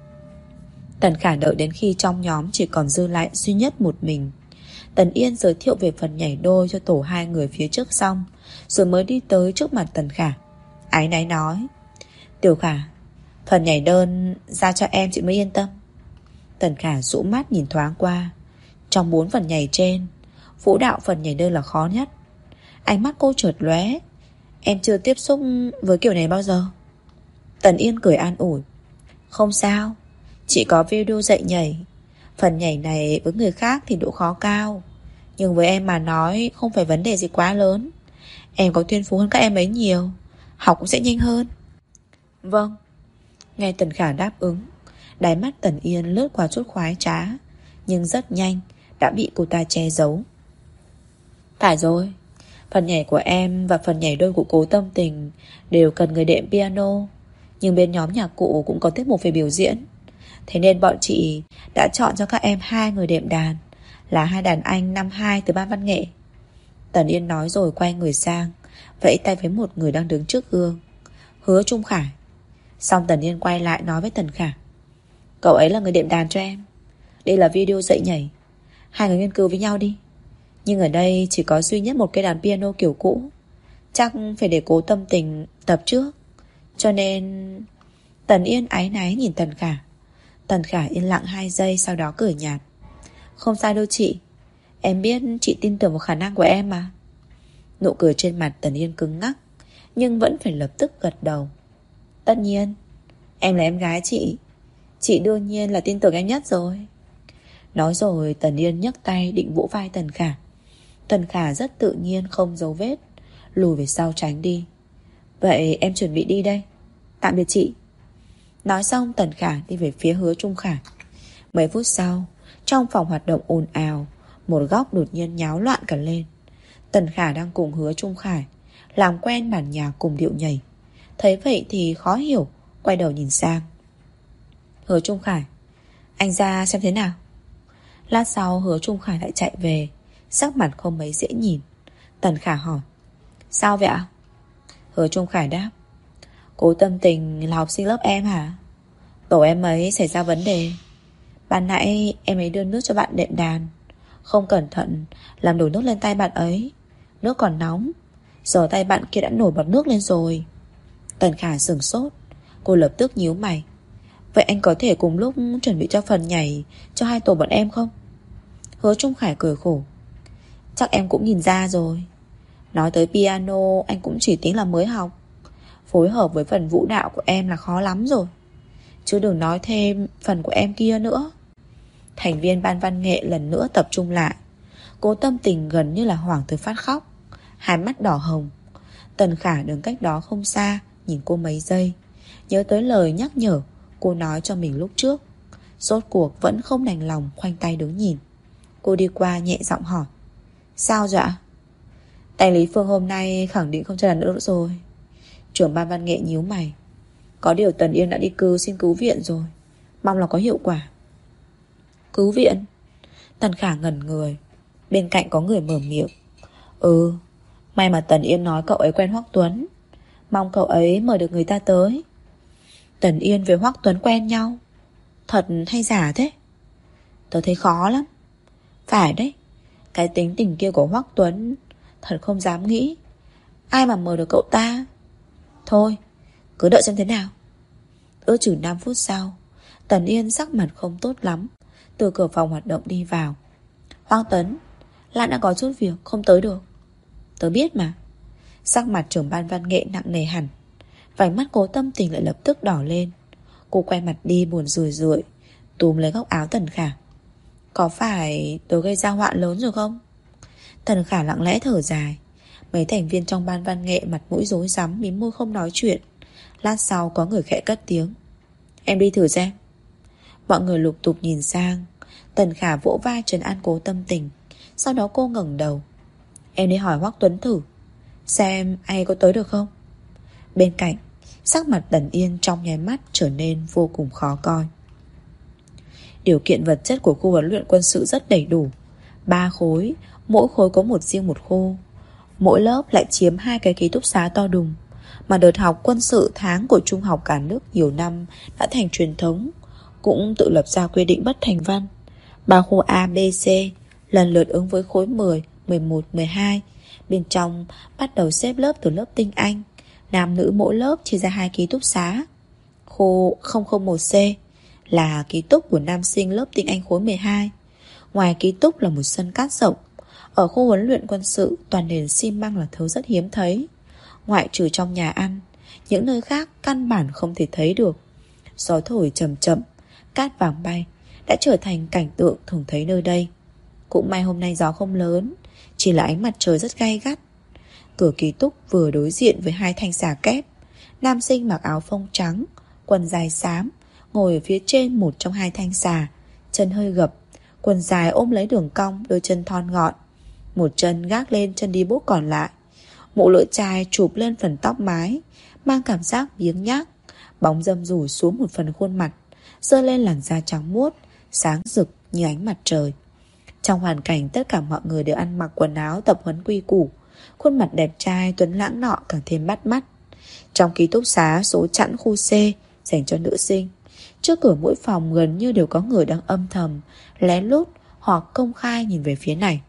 Tần Khả đợi đến khi trong nhóm chỉ còn dư lại duy nhất một mình. Tần Yên giới thiệu về phần nhảy đôi cho tổ 2 người phía trước xong, rồi mới đi tới trước mặt Tần Khả. Áy náy nói. Tiểu Khả, phần nhảy đơn giao cho em chị mới yên tâm. Tần Khả rũ mắt nhìn thoáng qua. Trong 4 phần nhảy trên, vũ đạo phần nhảy đơn là khó nhất. Ánh mắt cô chợt lóe. Em chưa tiếp xúc với kiểu này bao giờ. Tần Yên cười an ủi. Không sao, chị có video dạy nhảy. Phần nhảy này với người khác thì độ khó cao, nhưng với em mà nói không phải vấn đề gì quá lớn. Em có thiên phú hơn các em ấy nhiều, học cũng sẽ nhanh hơn. Vâng. Nghe Tần Khả đáp ứng, đáy mắt Tần Yên lướt qua chút khoái trá, nhưng rất nhanh đã bị cô ta che giấu. Phải rồi, phần nhảy của em và phần nhảy đôi của Cố Tâm Tình đều cần người đệm piano, nhưng bên nhóm nhạc cụ cũng có tiết mục về biểu diễn. Thế nên bọn chị đã chọn cho các em 2 người đệm đàn, là 2 đàn anh năm 2 từ ban văn nghệ. Tần Yên nói rồi quay người sang, vẫy tay với một người đang đứng trước gương. Hứa Trung Khải. Xong Tần Yên quay lại nói với Tần Khả. Cậu ấy là người đệm đàn cho em. Đây là video dạy nhảy, 2 người nghiên cứu với nhau đi. Nhưng ở đây chỉ có duy nhất một cây đàn piano kiểu cũ, chắc phải để Cố Tâm Tình tập trước. Cho nên... Tần Yên áy náy nhìn Tần Khả. Tần Khả yên lặng 2 giây, sau đó cười nhạt. Không sai đâu chị, em biết chị tin tưởng vào khả năng của em mà. Nụ cười trên mặt Tần Yên cứng ngắc, nhưng vẫn phải lập tức gật đầu. Tất nhiên, em là em gái chị đương nhiên là tin tưởng em nhất rồi. Nói rồi Tần Yên nhấc tay định vỗ vai Tần Khả. Tần Khả rất tự nhiên không giấu vết lùi về sau tránh đi. Vậy em chuẩn bị đi đây, tạm biệt chị. Nói xong Tần Khả đi về phía Hứa Trung Khải. Mấy phút sau, trong phòng hoạt động ồn ào, một góc đột nhiên nháo loạn cả lên. Tần Khả đang cùng Hứa Trung Khải làm quen bản nhạc cùng điệu nhảy. Thấy vậy thì khó hiểu, quay đầu nhìn sang. Hứa Trung Khải, anh ra xem thế nào. Lát sau Hứa Trung Khải lại chạy về, sắc mặt không mấy dễ nhìn. Tần Khả hỏi, sao vậy ạ? Hứa Trung Khải đáp, Cố Tâm Tình là học sinh lớp em hả? Tổ em ấy xảy ra vấn đề. Ban nãy em ấy đưa nước cho bạn đệm đàn, không cẩn thận làm đổ nước lên tay bạn ấy. Nước còn nóng, giờ tay bạn kia đã nổi bọt nước lên rồi. Tần Khả sửng sốt. Cô lập tức nhíu mày. Vậy anh có thể cùng lúc chuẩn bị cho phần nhảy cho hai tổ bọn em không? Hứa Trung Khải cười khổ. Chắc em cũng nhìn ra rồi. Nói tới piano, anh cũng chỉ tính là mới học. Phối hợp với phần vũ đạo của em là khó lắm rồi, chứ đừng nói thêm phần của em kia nữa. Thành viên ban văn nghệ lần nữa tập trung lại. Cố Tâm Tình gần như là hoảng tới phát khóc, hai mắt đỏ hồng. Tần Khả đứng cách đó không xa, nhìn cô mấy giây, nhớ tới lời nhắc nhở cô nói cho mình lúc trước. Rốt cuộc vẫn không đành lòng khoanh tay đứng nhìn. Cô đi qua nhẹ giọng hỏi, sao vậy ạ? Tài Lý Phương hôm nay khẳng định không cho lần nữa rồi. Trưởng ban văn nghệ nhíu mày. Có điều Tần Yên đã đi xin cứu viện rồi, mong là có hiệu quả. Cứu viện? Tần Khả ngẩn người. Bên cạnh có người mở miệng. May mà Tần Yên nói cậu ấy quen Hoắc Tuấn, mong cậu ấy mời được người ta tới. Tần Yên với Hoắc Tuấn quen nhau? Thật hay giả thế? Tớ thấy khó lắm. Phải đấy, cái tính tình kia của Hoắc Tuấn thật không dám nghĩ. Ai mà mời được cậu ta. Thôi, cứ đợi xem thế nào. Ước chừng 5 phút sau, Tần Yên sắc mặt không tốt lắm từ cửa phòng hoạt động đi vào. Hoắc Tuấn, Lan đã có chút việc không tới được. Tớ biết mà. Sắc mặt trưởng ban văn nghệ nặng nề hẳn. Vành mắt Cố Tâm Tình lại lập tức đỏ lên. Cô quay mặt đi buồn rười rượi, túm lấy góc áo Tần Khả. Có phải tớ gây ra họa lớn rồi không? Tần Khả lặng lẽ thở dài. Mấy thành viên trong ban văn nghệ mặt mũi rối rắm, mím môi không nói chuyện. Lát sau có người khẽ cất tiếng, em đi thử xem. Mọi người lục tục nhìn sang. Tần Khả vỗ vai trấn an Cố Tâm Tình. Sau đó cô ngẩng đầu. Em đi hỏi Hoắc Tuấn thử, xem anh có tới được không. Bên cạnh, sắc mặt Tần Yên trong nháy mắt trở nên vô cùng khó coi. Điều kiện vật chất của khu huấn luyện quân sự rất đầy đủ. 3 khối, mỗi khối có riêng một khu. Mỗi lớp lại chiếm 2 cái ký túc xá to đùng. Mà đợt học quân sự tháng của trung học cả nước nhiều năm đã thành truyền thống, cũng tự lập ra quy định bất thành văn. 3 khu A, B, C lần lượt ứng với khối 10, 11, 12. Bên trong bắt đầu xếp lớp từ lớp tinh Anh. Nam nữ mỗi lớp chia ra 2 ký túc xá. Khu 001C là ký túc của nam sinh lớp tinh Anh khối 12. Ngoài ký túc là một sân cát rộng. Ở khu huấn luyện quân sự, toàn nền xi măng là thứ rất hiếm thấy. Ngoại trừ trong nhà ăn, những nơi khác căn bản không thể thấy được. Gió thổi chậm chậm, cát vàng bay đã trở thành cảnh tượng thường thấy nơi đây. Cũng may hôm nay gió không lớn, chỉ là ánh mặt trời rất gay gắt. Cửa ký túc vừa đối diện với 2 thanh xà kép. Nam sinh mặc áo phông trắng, quần dài xám, ngồi ở phía trên một trong 2 thanh xà, chân hơi gập, quần dài ôm lấy đường cong, đôi chân thon gọn. Một chân gác lên chân đi bốt còn lại. Mũ lưỡi chai chụp lên phần tóc mái, mang cảm giác biếng nhác. Bóng râm rủ xuống một phần khuôn mặt, giơ lên làn da trắng muốt, sáng rực như ánh mặt trời. Trong hoàn cảnh tất cả mọi người đều ăn mặc quần áo tập huấn quy củ, khuôn mặt đẹp trai tuấn lãng nọ càng thêm bắt mắt. Trong ký túc xá số chẵn khu C dành cho nữ sinh, trước cửa mỗi phòng gần như đều có người đang âm thầm, lén lút hoặc công khai nhìn về phía này.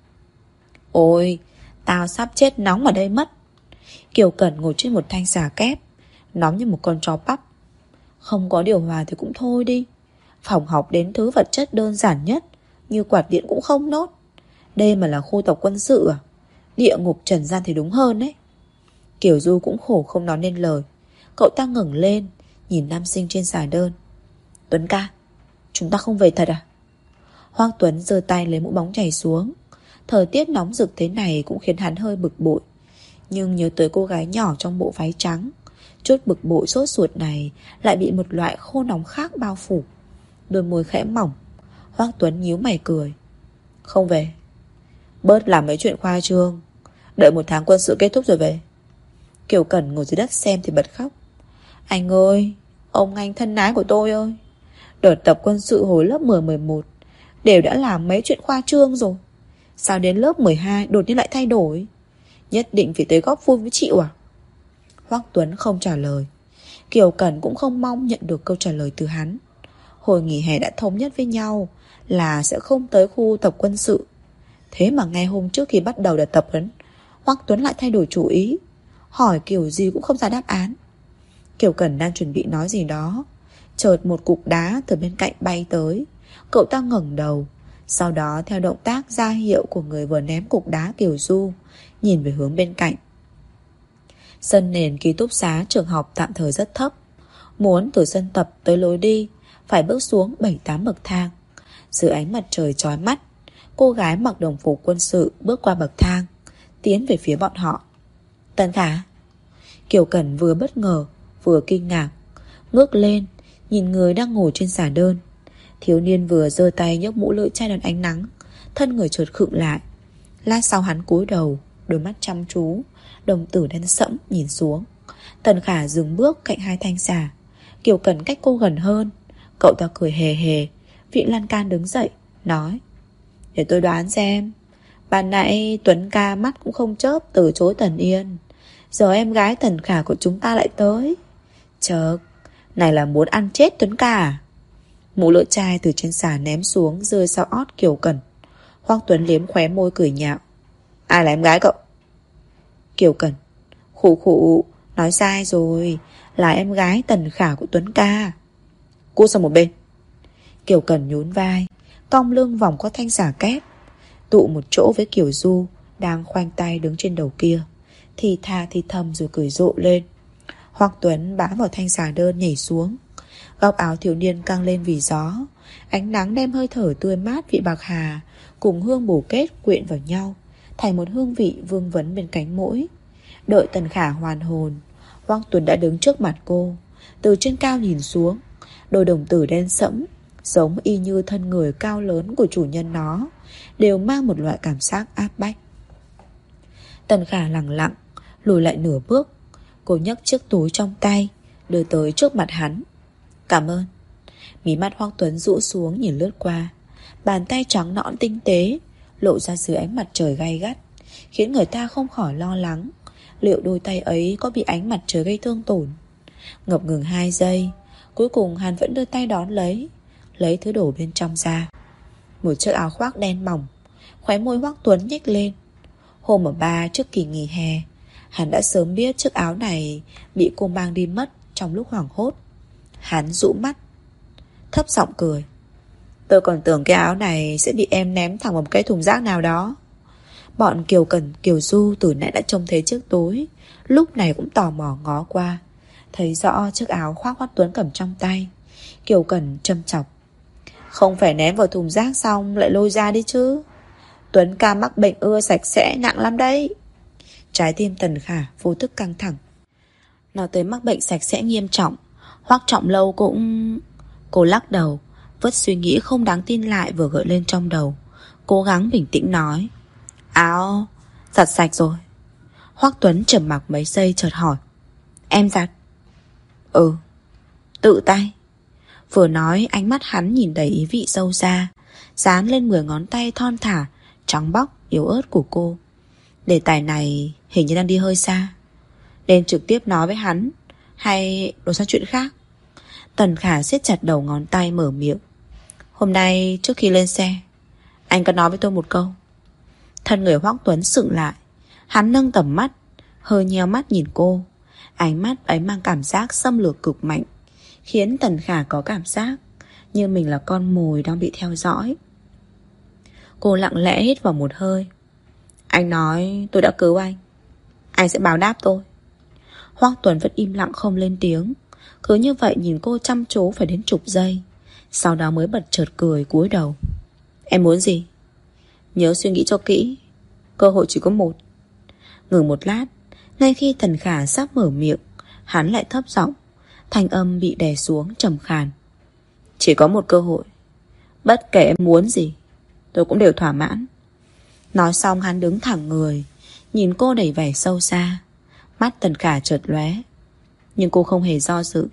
Ôi, tao sắp chết nóng ở đây mất. Kiều Cẩn ngồi trên một thanh xà kép, nóng như một con chó bắp. Không có điều hòa thì cũng thôi đi. Phòng học đến thứ vật chất đơn giản nhất, như quạt điện cũng không nốt. Đây mà là khu tập quân sự à? Địa ngục trần gian thì đúng hơn đấy. Kiều Du cũng khổ không nói nên lời. Cậu ta ngẩng lên, nhìn nam sinh trên xà đơn. Tuấn ca, chúng ta không về thật à? Hoắc Tuấn giơ tay lấy mũ bóng chảy xuống. Thời tiết nóng rực thế này cũng khiến hắn hơi bực bội. Nhưng nhớ tới cô gái nhỏ trong bộ váy trắng, chút bực bội sốt ruột này lại bị một loại khô nóng khác bao phủ. Đôi môi khẽ mỏng. Hoắc Tuấn nhíu mày cười. Không về. Bớt làm mấy chuyện khoa trương. Đợi 1 tháng quân sự kết thúc rồi về. Kiều Cẩn ngồi dưới đất xem thì bật khóc. Anh ơi, ông anh thân ái của tôi ơi, đợt tập quân sự hồi lớp 10, 11 đều đã làm mấy chuyện khoa trương rồi. Sao đến lớp 12 đột nhiên lại thay đổi? Nhất định phải tới góp vui với chịu à? Hoắc Tuấn không trả lời. Kiều Cẩn cũng không mong nhận được câu trả lời từ hắn. Hồi nghỉ hè đã thống nhất với nhau là sẽ không tới khu tập quân sự. Thế mà ngay hôm trước khi bắt đầu đợt tập huấn, Hoắc Tuấn lại thay đổi chủ ý. Hỏi kiểu gì cũng không ra đáp án. Kiều Cẩn đang chuẩn bị nói gì đó, chợt một cục đá từ bên cạnh bay tới. Cậu ta ngẩng đầu, sau đó theo động tác ra hiệu của người vừa ném cục đá Kiều Du, nhìn về hướng bên cạnh. Sân nền ký túc xá trường học tạm thời rất thấp. Muốn từ sân tập tới lối đi phải bước xuống 7-8 bậc thang. Dưới ánh mặt trời chói mắt, cô gái mặc đồng phục quân sự bước qua bậc thang, tiến về phía bọn họ. Tần Khả. Kiều Cẩn vừa bất ngờ vừa kinh ngạc, ngước lên nhìn người đang ngồi trên xà đơn. Thiếu niên vừa giơ tay nhấc mũ lưỡi chai đón ánh nắng, thân người chợt khựng lại. Lát sau hắn cúi đầu, đôi mắt chăm chú, đồng tử đen sẫm nhìn xuống. Tần Khả dừng bước cạnh hai thanh xà. Kiều Cẩn cách cô gần hơn. Cậu ta cười hề hề, vị lan can đứng dậy, nói: Để tôi đoán xem, ban nãy Tuấn ca mắt cũng không chớp từ chối Tần Yên, giờ em gái Tần Khả của chúng ta lại tới. Chợt, này là muốn ăn chết Tuấn ca à? Mũ lưỡi chai từ trên xà ném xuống, rơi sau ót Kiều Cẩn. Hoắc Tuấn liếm khóe môi cười nhạo. Ai là em gái cậu? Kiều Cẩn: Khụ khụ, nói sai rồi, là em gái Tần Khả của Tuấn ca. Cút sang một bên. Kiều Cẩn nhún vai, cong lưng vòng qua thanh xà kép, tụ một chỗ với Kiều Du đang khoanh tay đứng trên đầu kia, thì tha thì thầm rồi cười rộ lên. Hoắc Tuấn bám vào thanh xà đơn nhảy xuống. Góc áo thiếu niên căng lên vì gió. Ánh nắng đem hơi thở tươi mát vị bạc hà cùng hương bổ kết quyện vào nhau, thành một hương vị vương vấn bên cánh mũi. Đợi Tần Khả hoàn hồn, Hoắc Tuấn đã đứng trước mặt cô. Từ trên cao nhìn xuống, đôi đồng tử đen sẫm, giống y như thân người cao lớn của chủ nhân nó, đều mang một loại cảm giác áp bách. Tần Khả lẳng lặng lùi lại nửa bước. Cô nhấc chiếc túi trong tay đưa tới trước mặt hắn. Cảm ơn. Mí mắt Hoắc Tuấn rũ xuống nhìn lướt qua. Bàn tay trắng nõn tinh tế lộ ra dưới ánh mặt trời gay gắt, khiến người ta không khỏi lo lắng liệu đôi tay ấy có bị ánh mặt trời gây thương tổn. Ngập ngừng 2 giây, cuối cùng hắn vẫn đưa tay đón lấy thứ đồ bên trong ra. Một chiếc áo khoác đen mỏng. Khóe môi Hoắc Tuấn nhếch lên. Hôm ở bar trước kỳ nghỉ hè, hắn đã sớm biết chiếc áo này bị cô mang đi mất trong lúc hoảng hốt. Hắn rũ mắt, thấp giọng cười. Tôi còn tưởng cái áo này sẽ bị em ném thẳng vào một cái thùng rác nào đó. Bọn Kiều Cẩn, Kiều Du từ nãy đã trông thấy chiếc túi, lúc này cũng tò mò ngó qua, thấy rõ chiếc áo khoác Hoắc Tuấn cầm trong tay. Kiều Cẩn châm chọc. Không phải ném vào thùng rác xong lại lôi ra đi chứ. Tuấn ca mắc bệnh ưa sạch sẽ nặng lắm đấy. Trái tim Tần Khả vô thức căng thẳng. Nói tới mắc bệnh sạch sẽ nghiêm trọng, Hoắc Trọng Lâu cũng... Cô lắc đầu, vứt suy nghĩ không đáng tin lại vừa gợi lên trong đầu, cố gắng bình tĩnh nói. Áo giặt sạch rồi. Hoắc Tuấn trầm mặc mấy giây chợt hỏi. Em giặt? Ừ. Tự tay. Vừa nói ánh mắt hắn nhìn đầy ý vị sâu xa, dán lên 10 ngón tay thon thả, trắng bóc, yếu ớt của cô. Đề tài này hình như đang đi hơi xa. Nên trực tiếp nói với hắn, hay đổi sang chuyện khác? Tần Khả siết chặt đầu ngón tay mở miệng. Hôm nay trước khi lên xe, anh có nói với tôi một câu. Thân người Hoắc Tuấn sững lại. Hắn nâng tầm mắt, hơi nheo mắt nhìn cô. Ánh mắt ấy mang cảm giác xâm lược cực mạnh, khiến Tần Khả có cảm giác như mình là con mồi đang bị theo dõi. Cô lặng lẽ hít vào một hơi. Anh nói tôi đã cứu anh sẽ báo đáp tôi. Hoắc Tuấn vẫn im lặng không lên tiếng, cứ như vậy nhìn cô chăm chú phải đến chục giây, sau đó mới bật chợt cười cúi đầu. Em muốn gì? Nhớ suy nghĩ cho kỹ, cơ hội chỉ có một. Ngừng một lát, ngay khi Tần Khả sắp mở miệng, hắn lại thấp giọng, thanh âm bị đè xuống trầm khàn. Chỉ có một cơ hội, bất kể em muốn gì tôi cũng đều thỏa mãn. Nói xong hắn đứng thẳng người, nhìn cô đầy vẻ sâu xa. Mắt Tần Khả chợt lóe, nhưng cô không hề do dự.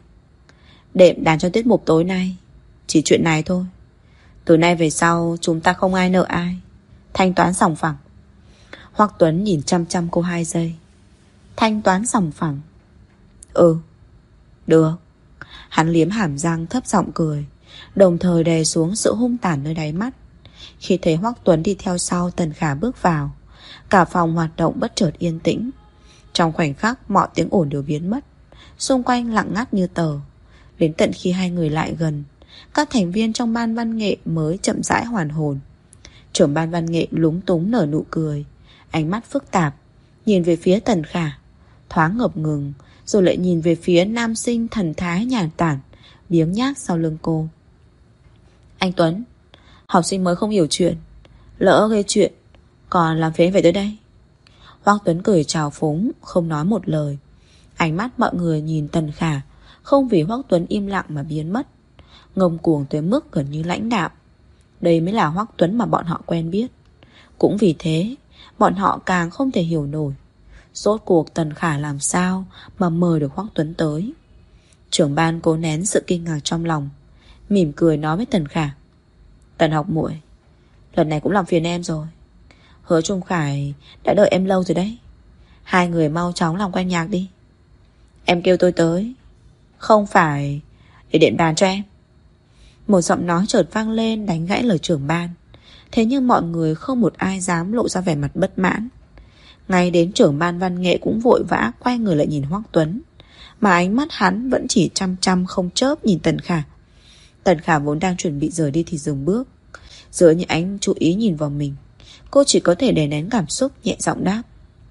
Đệm đàn cho tiết mục tối nay chỉ chuyện này thôi. Từ nay về sau chúng ta không ai nợ ai, thanh toán sòng phẳng. Hoắc Tuấn nhìn chăm chăm cô 2 giây. Thanh toán sòng phẳng? Ừ, được. Hắn liếm hàm răng thấp giọng cười, đồng thời đè xuống sự hung tàn nơi đáy mắt. Khi thấy Hoắc Tuấn đi theo sau Tần Khả bước vào, cả phòng hoạt động bất chợt yên tĩnh. Trong khoảnh khắc mọi tiếng ồn đều biến mất, xung quanh lặng ngắt như tờ. Đến tận khi hai người lại gần, các thành viên trong ban văn nghệ mới chậm rãi hoàn hồn. Trưởng ban văn nghệ lúng túng nở nụ cười, ánh mắt phức tạp, nhìn về phía Tần Khả, thoáng ngập ngừng, rồi lại nhìn về phía nam sinh thần thái nhàn tản, biếng nhác sau lưng cô. Anh Tuấn, học sinh mới không hiểu chuyện, lỡ gây chuyện còn làm phiền về tới đây. Hoắc Tuấn cười chào phúng, không nói một lời. Ánh mắt mọi người nhìn Tần Khả không vì Hoắc Tuấn im lặng mà biến mất, ngông cuồng tới mức gần như lãnh đạm. Đây mới là Hoắc Tuấn mà bọn họ quen biết. Cũng vì thế bọn họ càng không thể hiểu nổi rốt cuộc Tần Khả làm sao mà mời được Hoắc Tuấn tới. Trưởng ban cố nén sự kinh ngạc trong lòng, mỉm cười nói với Tần Khả: Tần học muội, lần này cũng làm phiền em rồi. Hứa Trung Khải đã đợi em lâu rồi đấy. Hai người mau chóng làm quen nhạc đi. Em kêu tôi tới không phải để đệm đàn cho em. Một giọng nói chợt vang lên đánh gãy lời trưởng ban. Thế nhưng mọi người không một ai dám lộ ra vẻ mặt bất mãn. Ngay đến trưởng ban văn nghệ cũng vội vã quay người lại nhìn Hoắc Tuấn, mà ánh mắt hắn vẫn chỉ chăm chăm không chớp nhìn Tần Khả. Tần Khả vốn đang chuẩn bị rời đi thì dừng bước. Giữa những ánh chú ý nhìn vào mình, cô chỉ có thể đè nén cảm xúc, nhẹ giọng đáp: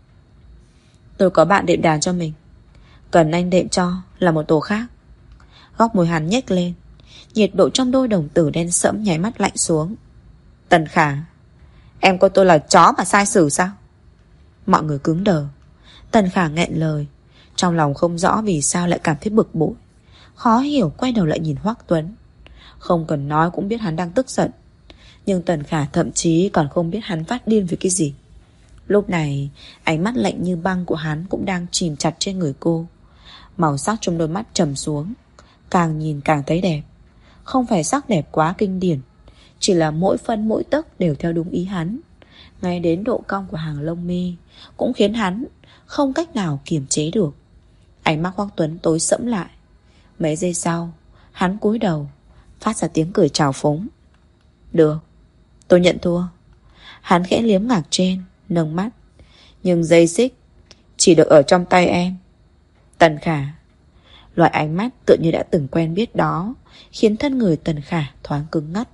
Tôi có bạn đệm đàn cho mình, cần anh đệm cho là một tổ khác. Góc môi hắn nhếch lên, nhiệt độ trong đôi đồng tử đen sẫm nháy mắt lạnh xuống. Tần Khả, em coi tôi là chó mà sai xử sao? Mọi người cứng đờ. Tần Khả nghẹn lời, trong lòng không rõ vì sao lại cảm thấy bực bội, khó hiểu quay đầu lại nhìn Hoắc Tuấn. Không cần nói cũng biết hắn đang tức giận, nhưng Tần Khả thậm chí còn không biết hắn phát điên vì cái gì. Lúc này ánh mắt lạnh như băng của hắn cũng đang chìm chặt trên người cô. Màu sắc trong đôi mắt trầm xuống, càng nhìn càng thấy đẹp. Không phải sắc đẹp quá kinh điển, chỉ là mỗi phân mỗi tấc đều theo đúng ý hắn. Ngay đến độ cong của hàng lông mi cũng khiến hắn không cách nào kiềm chế được. Ánh mắt Hoắc Tuấn tối sẫm lại. Mấy giây sau, hắn cúi đầu, phát ra tiếng cười trào phúng. Được, tôi nhận thua. Hắn khẽ liếm ngạc trên, nâng mắt. Nhưng dây xích chỉ được ở trong tay em. Tần Khả. Loại ánh mắt tựa như đã từng quen biết đó khiến thân người Tần Khả thoáng cứng ngắt.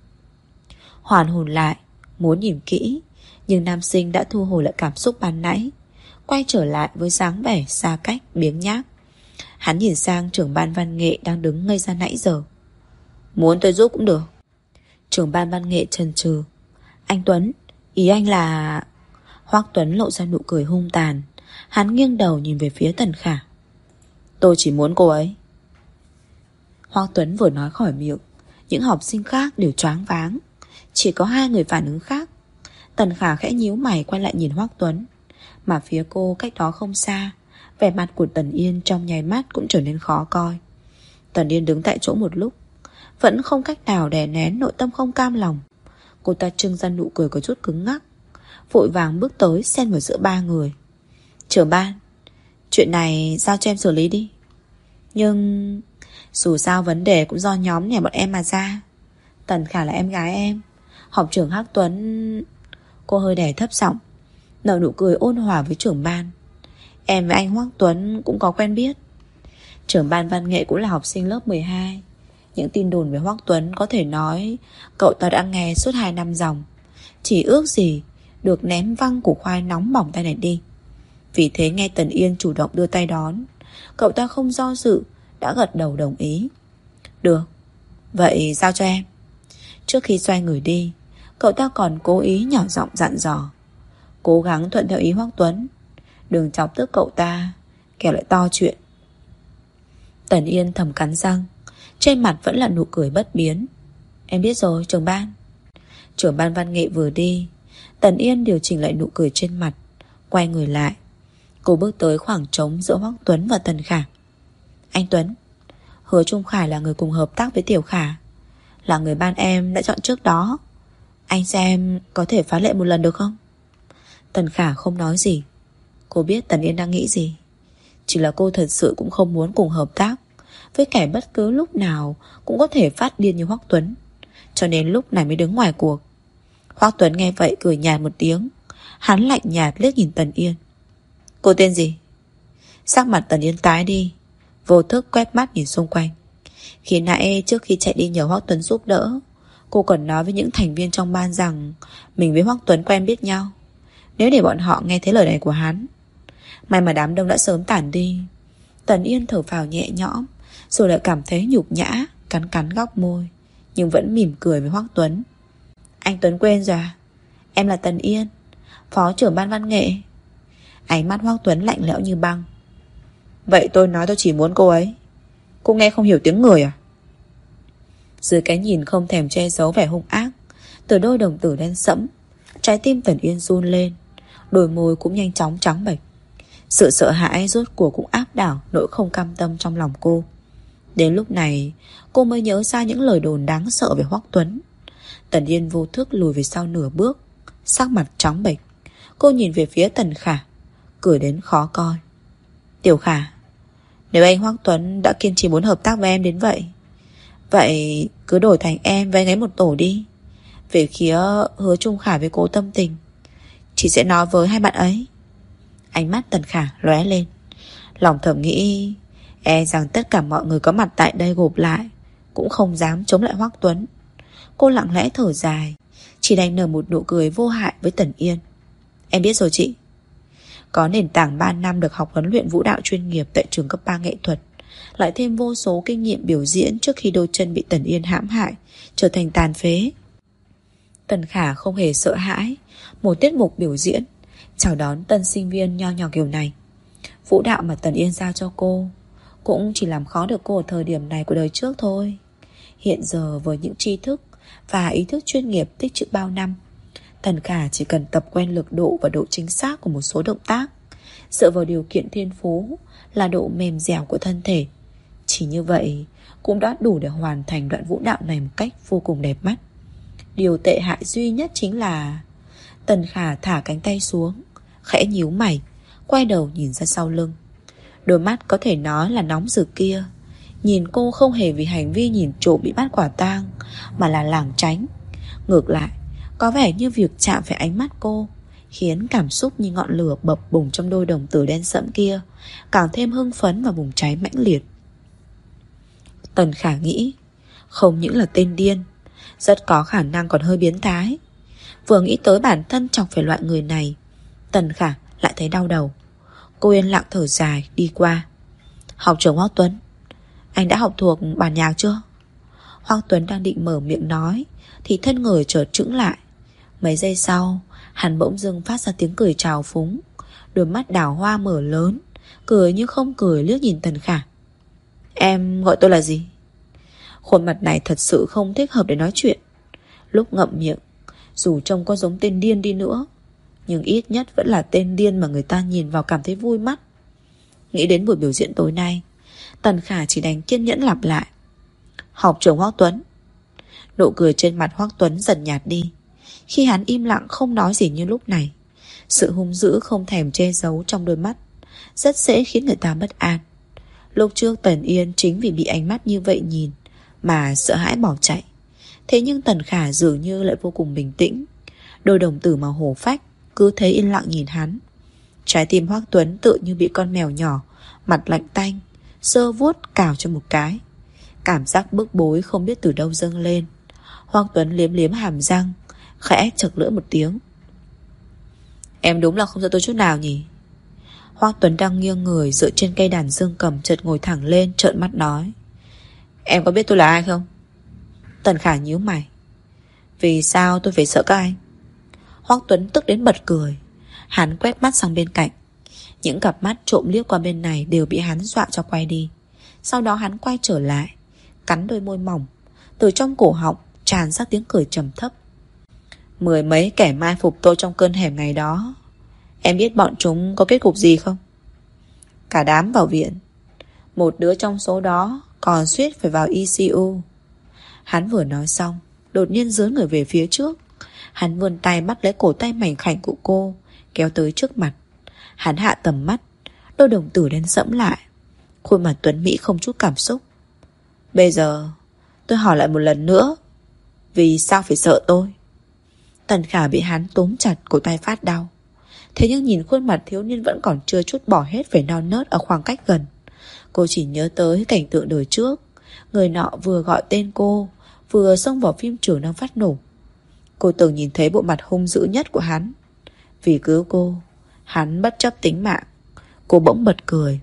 Hoàn hồn lại, muốn nhìn kỹ, nhưng nam sinh đã thu hồi lại cảm xúc ban nãy, quay trở lại với dáng vẻ xa cách biếng nhác. Hắn nhìn sang trưởng ban văn nghệ đang đứng ngây ra nãy giờ. Muốn tôi giúp cũng được. Trưởng ban văn nghệ chần chừ. Anh Tuấn, ý anh là... Hoắc Tuấn lộ ra nụ cười hung tàn. Hắn nghiêng đầu nhìn về phía Tần Khả. Tôi chỉ muốn cô ấy. Hoắc Tuấn vừa nói khỏi miệng, những học sinh khác đều choáng váng. Chỉ có hai người phản ứng khác. Tần Khả khẽ nhíu mày quay lại nhìn Hoắc Tuấn, mà phía cô cách đó không xa, vẻ mặt của Tần Yên trong nháy mắt cũng trở nên khó coi. Tần Yên đứng tại chỗ một lúc, vẫn không cách nào đè nén nội tâm không cam lòng. Cô ta trưng ra nụ cười có chút cứng ngắc, vội vàng bước tới xen vào giữa ba người. Trưởng ban, chuyện này giao cho em xử lý đi. Nhưng dù sao vấn đề cũng do nhóm nhà bọn em mà ra. Tần Khả là em gái em, học trưởng Hắc Tuấn... Cô hơi đè thấp giọng, nở nụ cười ôn hòa với trưởng ban. Em với anh Hoắc Tuấn cũng có quen biết. Trưởng ban văn nghệ cũng là học sinh lớp 12. Những tin đồn về Hoắc Tuấn có thể nói cậu ta đã nghe suốt 2 năm dòng, chỉ ước gì được ném văng củ khoai nóng bỏng tay này đi. Vì thế nghe Tần Yên chủ động đưa tay đón, cậu ta không do dự đã gật đầu đồng ý. Được, vậy giao cho em. Trước khi xoay người đi, cậu ta còn cố ý nhỏ giọng dặn dò, cố gắng thuận theo ý Hoắc Tuấn, đừng chọc tức cậu ta, kẻo lại to chuyện. Tần Yên thầm cắn răng, trên mặt vẫn là nụ cười bất biến. Em biết rồi, trưởng ban. Trưởng ban văn nghệ vừa đi, Tần Yên điều chỉnh lại nụ cười trên mặt, quay người lại. Cô bước tới khoảng trống giữa Hoắc Tuấn và Tần Khả. Anh Tuấn, Hứa Trung Khải là người cùng hợp tác với Tiểu Khả, là người ban em đã chọn trước đó. Anh xem có thể phá lệ một lần được không? Tần Khả không nói gì. Cô biết Tần Yên đang nghĩ gì. Chỉ là cô thật sự cũng không muốn cùng hợp tác với kẻ bất cứ lúc nào cũng có thể phát điên như Hoắc Tuấn, cho nên lúc này mới đứng ngoài cuộc. Hoắc Tuấn nghe vậy cười nhạt một tiếng. Hắn lạnh nhạt liếc nhìn Tần Yên. Cô tên gì? Sắc mặt Tần Yên tái đi, vô thức quét mắt nhìn xung quanh. Khi nãy trước khi chạy đi nhờ Hoắc Tuấn giúp đỡ, cô còn nói với những thành viên trong ban rằng mình với Hoắc Tuấn quen biết nhau. Nếu để bọn họ nghe thấy lời này của hắn, may mà đám đông đã sớm tản đi. Tần Yên thở phào nhẹ nhõm, rồi lại cảm thấy nhục nhã, cắn cắn góc môi, nhưng vẫn mỉm cười với Hoắc Tuấn. Anh Tuấn quên rồi à? Em là Tần Yên, phó trưởng ban văn nghệ. Ánh mắt Hoắc Tuấn lạnh lẽo như băng. Vậy tôi nói tôi chỉ muốn cô ấy. Cô nghe không hiểu tiếng người à? Dưới cái nhìn không thèm che giấu vẻ hung ác từ đôi đồng tử đen sẫm, trái tim Tần Yên run lên, đôi môi cũng nhanh chóng trắng bệch. Sự sợ hãi rốt cuộc cũng áp đảo nỗi không cam tâm trong lòng cô. Đến lúc này cô mới nhớ ra những lời đồn đáng sợ về Hoắc Tuấn. Tần Yên vô thức lùi về sau nửa bước, sắc mặt trắng bệch. Cô nhìn về phía Tần Khả, cười đến khó coi. Tiểu Khả, nếu anh Hoắc Tuấn đã kiên trì muốn hợp tác với em đến vậy, vậy cứ đổi thành em với anh ấy một tổ đi. Về phía Hứa Trung Khải với Cố Tâm Tình, chị sẽ nói với hai bạn ấy. Ánh mắt Tần Khả lóe lên, lòng thầm nghĩ e rằng tất cả mọi người có mặt tại đây gộp lại cũng không dám chống lại Hoắc Tuấn. Cô lặng lẽ thở dài, chỉ đành nở một nụ cười vô hại với Tần Yên. Em biết rồi chị. Có nền tảng 3 năm được học huấn luyện vũ đạo chuyên nghiệp tại trường cấp 3 nghệ thuật, lại thêm vô số kinh nghiệm biểu diễn trước khi đôi chân bị Tần Yên hãm hại, trở thành tàn phế. Tần Khả không hề sợ hãi một tiết mục biểu diễn chào đón tân sinh viên nho nhỏ kiểu này. Vũ đạo mà Tần Yên giao cho cô cũng chỉ làm khó được cô ở thời điểm này của đời trước thôi. Hiện giờ với những tri thức và ý thức chuyên nghiệp tích trữ bao năm, Tần Khả chỉ cần tập quen lực độ và độ chính xác của một số động tác, dựa vào điều kiện thiên phú là độ mềm dẻo của thân thể. Chỉ như vậy cũng đã đủ để hoàn thành đoạn vũ đạo này một cách vô cùng đẹp mắt. Điều tệ hại duy nhất chính là Tần Khả thả cánh tay xuống, khẽ nhíu mày, quay đầu nhìn ra sau lưng. Đôi mắt có thể nói là nóng rực kia nhìn cô không hề vì hành vi nhìn trộm bị bắt quả tang, mà là lảng tránh. Ngược lại, có vẻ như việc chạm phải ánh mắt cô khiến cảm xúc như ngọn lửa bập bùng trong đôi đồng tử đen sẫm kia càng thêm hưng phấn và bùng cháy mãnh liệt. Tần Khả nghĩ, không những là tên điên, rất có khả năng còn hơi biến thái. Vừa nghĩ tới bản thân chọc phải loại người này, Tần Khả lại thấy đau đầu. Cô yên lặng thở dài đi qua. Học trưởng Hoắc Tuấn, anh đã học thuộc bản nhạc chưa? Hoắc Tuấn đang định mở miệng nói thì thân người chợt chững lại. Mấy giây sau, hắn bỗng dưng phát ra tiếng cười trào phúng, đôi mắt đào hoa mở lớn, cười như không cười liếc nhìn Tần Khả. Em gọi tôi là gì? Khuôn mặt này thật sự không thích hợp để nói chuyện. Lúc ngậm miệng, dù trông có giống tên điên đi nữa, nhưng ít nhất vẫn là tên điên mà người ta nhìn vào cảm thấy vui mắt. Nghĩ đến buổi biểu diễn tối nay, Tần Khả chỉ đành kiên nhẫn lặp lại. Học trưởng Hoắc Tuấn. Nụ cười trên mặt Hoắc Tuấn dần nhạt đi khi hắn im lặng không nói gì như lúc này. Sự hung dữ không thèm che giấu trong đôi mắt rất dễ khiến người ta bất an. Lúc trước Tần Yên chính vì bị ánh mắt như vậy nhìn mà sợ hãi bỏ chạy. Thế nhưng Tần Khả dường như lại vô cùng bình tĩnh. Đôi đồng tử màu hổ phách cứ thế yên lặng nhìn hắn. Trái tim Hoắc Tuấn tự như bị con mèo nhỏ, mặt lạnh tanh, sơ vuốt cào cho một cái. Cảm giác bức bối không biết từ đâu dâng lên. Hoắc Tuấn liếm liếm hàm răng, khẽ chật lưỡi một tiếng. Em đúng là không sợ tôi chút nào nhỉ? Hoắc Tuấn đang nghiêng người dựa trên cây đàn dương cầm, chợt ngồi thẳng lên, trợn mắt nói. Em có biết tôi là ai không? Tần Khả nhíu mày. Vì sao tôi phải sợ các anh? Hoắc Tuấn tức đến bật cười. Hắn quét mắt sang bên cạnh. Những cặp mắt trộm liếc qua bên này đều bị hắn dọa cho quay đi. Sau đó hắn quay trở lại, cắn đôi môi mỏng. Từ trong cổ họng tràn ra tiếng cười trầm thấp. 10 mấy kẻ mai phục tôi trong cơn hẻm ngày đó, em biết bọn chúng có kết cục gì không? Cả đám vào viện. Một đứa trong số đó còn suýt phải vào ICU. Hắn vừa nói xong, đột nhiên dướn người về phía trước. Hắn vươn tay bắt lấy cổ tay mảnh khảnh của cô, kéo tới trước mặt. Hắn hạ tầm mắt, đôi đồng tử đen sẫm lại. Khuôn mặt tuấn mỹ không chút cảm xúc. Bây giờ tôi hỏi lại một lần nữa, vì sao phải sợ tôi? Tần Khả bị hắn túm chặt, cổ tay phát đau. Thế nhưng nhìn khuôn mặt thiếu niên vẫn còn chưa chút bỏ hết vẻ non nớt ở khoảng cách gần. Cô chỉ nhớ tới cảnh tượng đời trước. Người nọ vừa gọi tên cô, vừa xông vào phim trường đang phát nổ. Cô từng nhìn thấy bộ mặt hung dữ nhất của hắn. Vì cứu cô, hắn bất chấp tính mạng. Cô bỗng bật cười.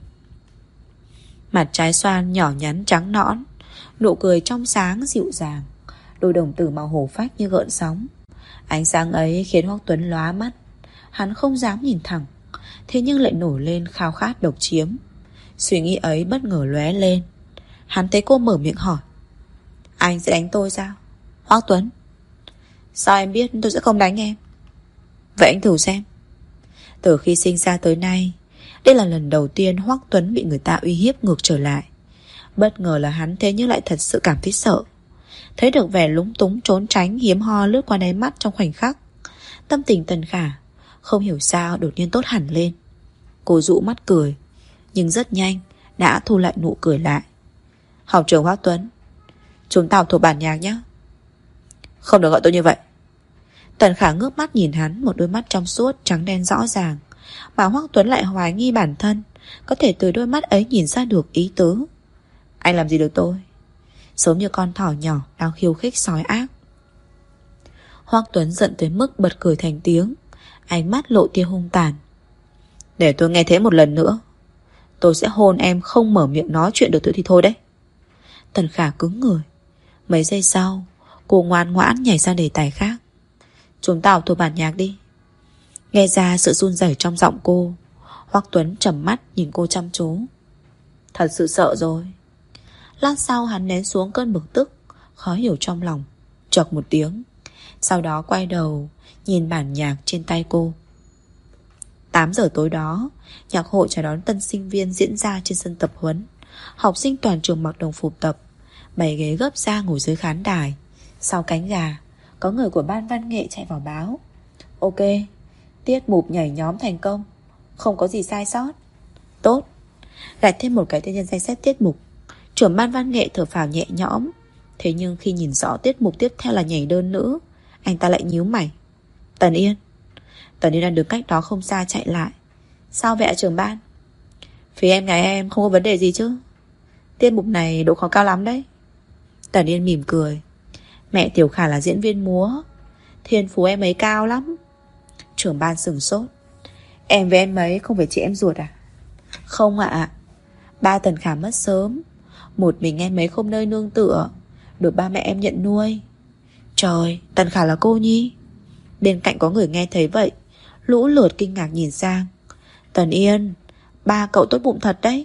Mặt trái xoan nhỏ nhắn trắng nõn, nụ cười trong sáng dịu dàng, đôi đồng tử màu hổ phách như gợn sóng. Ánh sáng ấy khiến Hoắc Tuấn lóa mắt. Hắn không dám nhìn thẳng, thế nhưng lại nổi lên khao khát độc chiếm. Suy nghĩ ấy bất ngờ lóe lên. Hắn thấy cô mở miệng hỏi, anh sẽ đánh tôi sao? Hoắc Tuấn, sao em biết tôi sẽ không đánh em? Vậy anh thử xem. Từ khi sinh ra tới nay, đây là lần đầu tiên Hoắc Tuấn bị người ta uy hiếp ngược trở lại. Bất ngờ là hắn thế nhưng lại thật sự cảm thấy sợ. Thấy được vẻ lúng túng trốn tránh hiếm ho lướt qua đáy mắt trong khoảnh khắc, tâm tình Tần Khả không hiểu sao đột nhiên tốt hẳn lên. Cô dụ mắt cười, nhưng rất nhanh đã thu lại nụ cười lại. Học trưởng Hoắc Tuấn, chúng ta học thuộc bản nhạc nhé. Không được gọi tôi như vậy. Tần Khả ngước mắt nhìn hắn, một đôi mắt trong suốt trắng đen rõ ràng, mà Hoắc Tuấn lại hoài nghi bản thân có thể từ đôi mắt ấy nhìn ra được ý tứ. Anh làm gì được tôi? Giống như con thỏ nhỏ đang khiêu khích sói ác. Hoắc Tuấn giận tới mức bật cười thành tiếng, ánh mắt lộ tia hung tàn. Để tôi nghe thế một lần nữa, tôi sẽ hôn em không mở miệng nói chuyện được nữa thì thôi đấy. Tần Khả cứng người. Mấy giây sau, cô ngoan ngoãn nhảy sang đề tài khác. Chúng ta học thuộc bản nhạc đi. Nghe ra sự run rẩy trong giọng cô, Hoắc Tuấn trầm mắt nhìn cô chăm chú. Thật sự sợ rồi. Lát sau hắn nén xuống cơn bực tức, khó hiểu trong lòng, chọc một tiếng. Sau đó quay đầu nhìn bản nhạc trên tay cô. 8 giờ tối đó, nhạc hội chào đón tân sinh viên diễn ra trên sân tập huấn. Học sinh toàn trường mặc đồng phục tập, 7 ghế gấp ra ngồi dưới khán đài. Sau cánh gà, có người của ban văn nghệ chạy vào báo. Ok, tiết mục nhảy nhóm thành công, không có gì sai sót. Tốt. Gạch thêm một cái tên trên danh sách tiết mục. Trưởng ban văn nghệ thở phào nhẹ nhõm. Thế nhưng khi nhìn rõ tiết mục tiếp theo là nhảy đơn nữ, anh ta lại nhíu mày. Tần Yên đang đứng cách đó không xa chạy lại. Sao vậy ạ trưởng ban? Phía em gái em không có vấn đề gì chứ? Tiết mục này độ khó cao lắm đấy. Tần Yên mỉm cười. Mẹ Tiểu Khả là diễn viên múa, thiên phú em ấy cao lắm. Trưởng ban sửng sốt. Em với em ấy không phải chị em ruột à? Không ạ. Ba Tần Khả mất sớm, một mình em ấy không nơi nương tựa, được ba mẹ em nhận nuôi. Trời, Tần Khả là cô nhi. Bên cạnh có người nghe thấy vậy, lũ lượt kinh ngạc nhìn sang. Tần Yên, ba cậu tốt bụng thật đấy.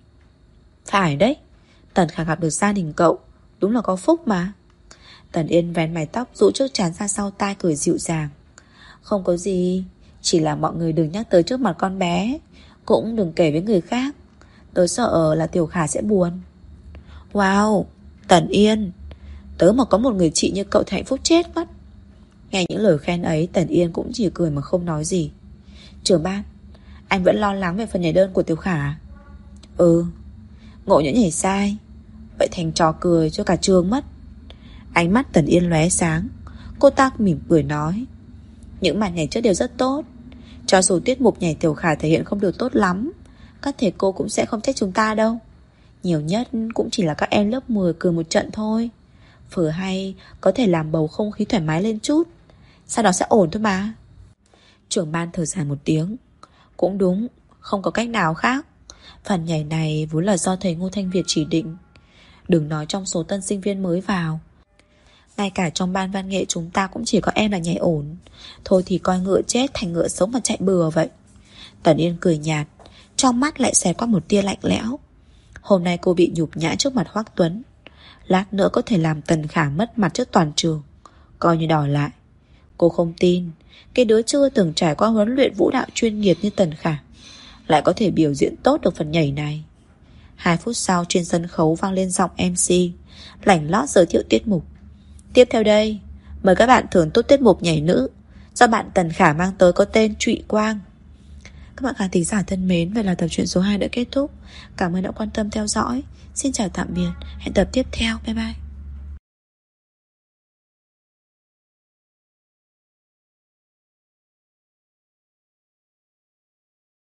Phải đấy, Tần Khả gặp được gia đình cậu, đúng là có phúc mà. Tần Yên vén mái tóc rũ trước trán ra sau tai, cười dịu dàng. Không có gì, chỉ là mọi người đừng nhắc tới trước mặt con bé, cũng đừng kể với người khác. Tớ sợ là Tiểu Khả sẽ buồn. Wow, Tần Yên, tớ mà có một người chị như cậu thì hạnh phúc chết mất. Nghe những lời khen ấy, Tần Yên cũng chỉ cười mà không nói gì. Trưởng ban, anh vẫn lo lắng về phần nhảy đơn của Tiểu Khả. Ừ, ngộ nhỡ nhảy sai, vậy thành trò cười cho cả trường mất. Ánh mắt Tần Yên lóe sáng. Cô ta mỉm cười nói, những màn nhảy trước đều rất tốt. Cho dù tiết mục nhảy Tiểu Khả thể hiện không được tốt lắm, các thầy cô cũng sẽ không trách chúng ta đâu. Nhiều nhất cũng chỉ là các em lớp 10 cười một trận thôi. Phở hay có thể làm bầu không khí thoải mái lên chút, sau đó sẽ ổn thôi mà. Trưởng ban thở dài một tiếng. Cũng đúng, không có cách nào khác. Phần nhảy này vốn là do thầy Ngô Thanh Việt chỉ định. Đừng nói trong số tân sinh viên mới vào, ngay cả trong ban văn nghệ chúng ta cũng chỉ có em là nhảy ổn. Thôi thì coi ngựa chết thành ngựa sống mà chạy bừa vậy. Tần Yên cười nhạt, trong mắt lại xẹt qua một tia lạnh lẽo. Hôm nay cô bị nhục nhã trước mặt Hoắc Tuấn. Lát nữa có thể làm Tần Khả mất mặt trước toàn trường, coi như đòi lại. Cô không tin cái đứa chưa từng trải qua huấn luyện vũ đạo chuyên nghiệp như Tần Khả lại có thể biểu diễn tốt được phần nhảy này. 2 phút sau, trên sân khấu vang lên giọng MC lảnh lót giới thiệu tiết mục. Tiếp theo đây, mời các bạn thưởng thức tiết mục nhảy nữ do bạn Tần Khả mang tới có tên Trụy Quang. Các bạn khán thính giả thân mến, vậy là tập truyện số 2 đã kết thúc. Cảm ơn đã quan tâm theo dõi. Xin chào tạm biệt, hẹn tập tiếp theo, bye bye.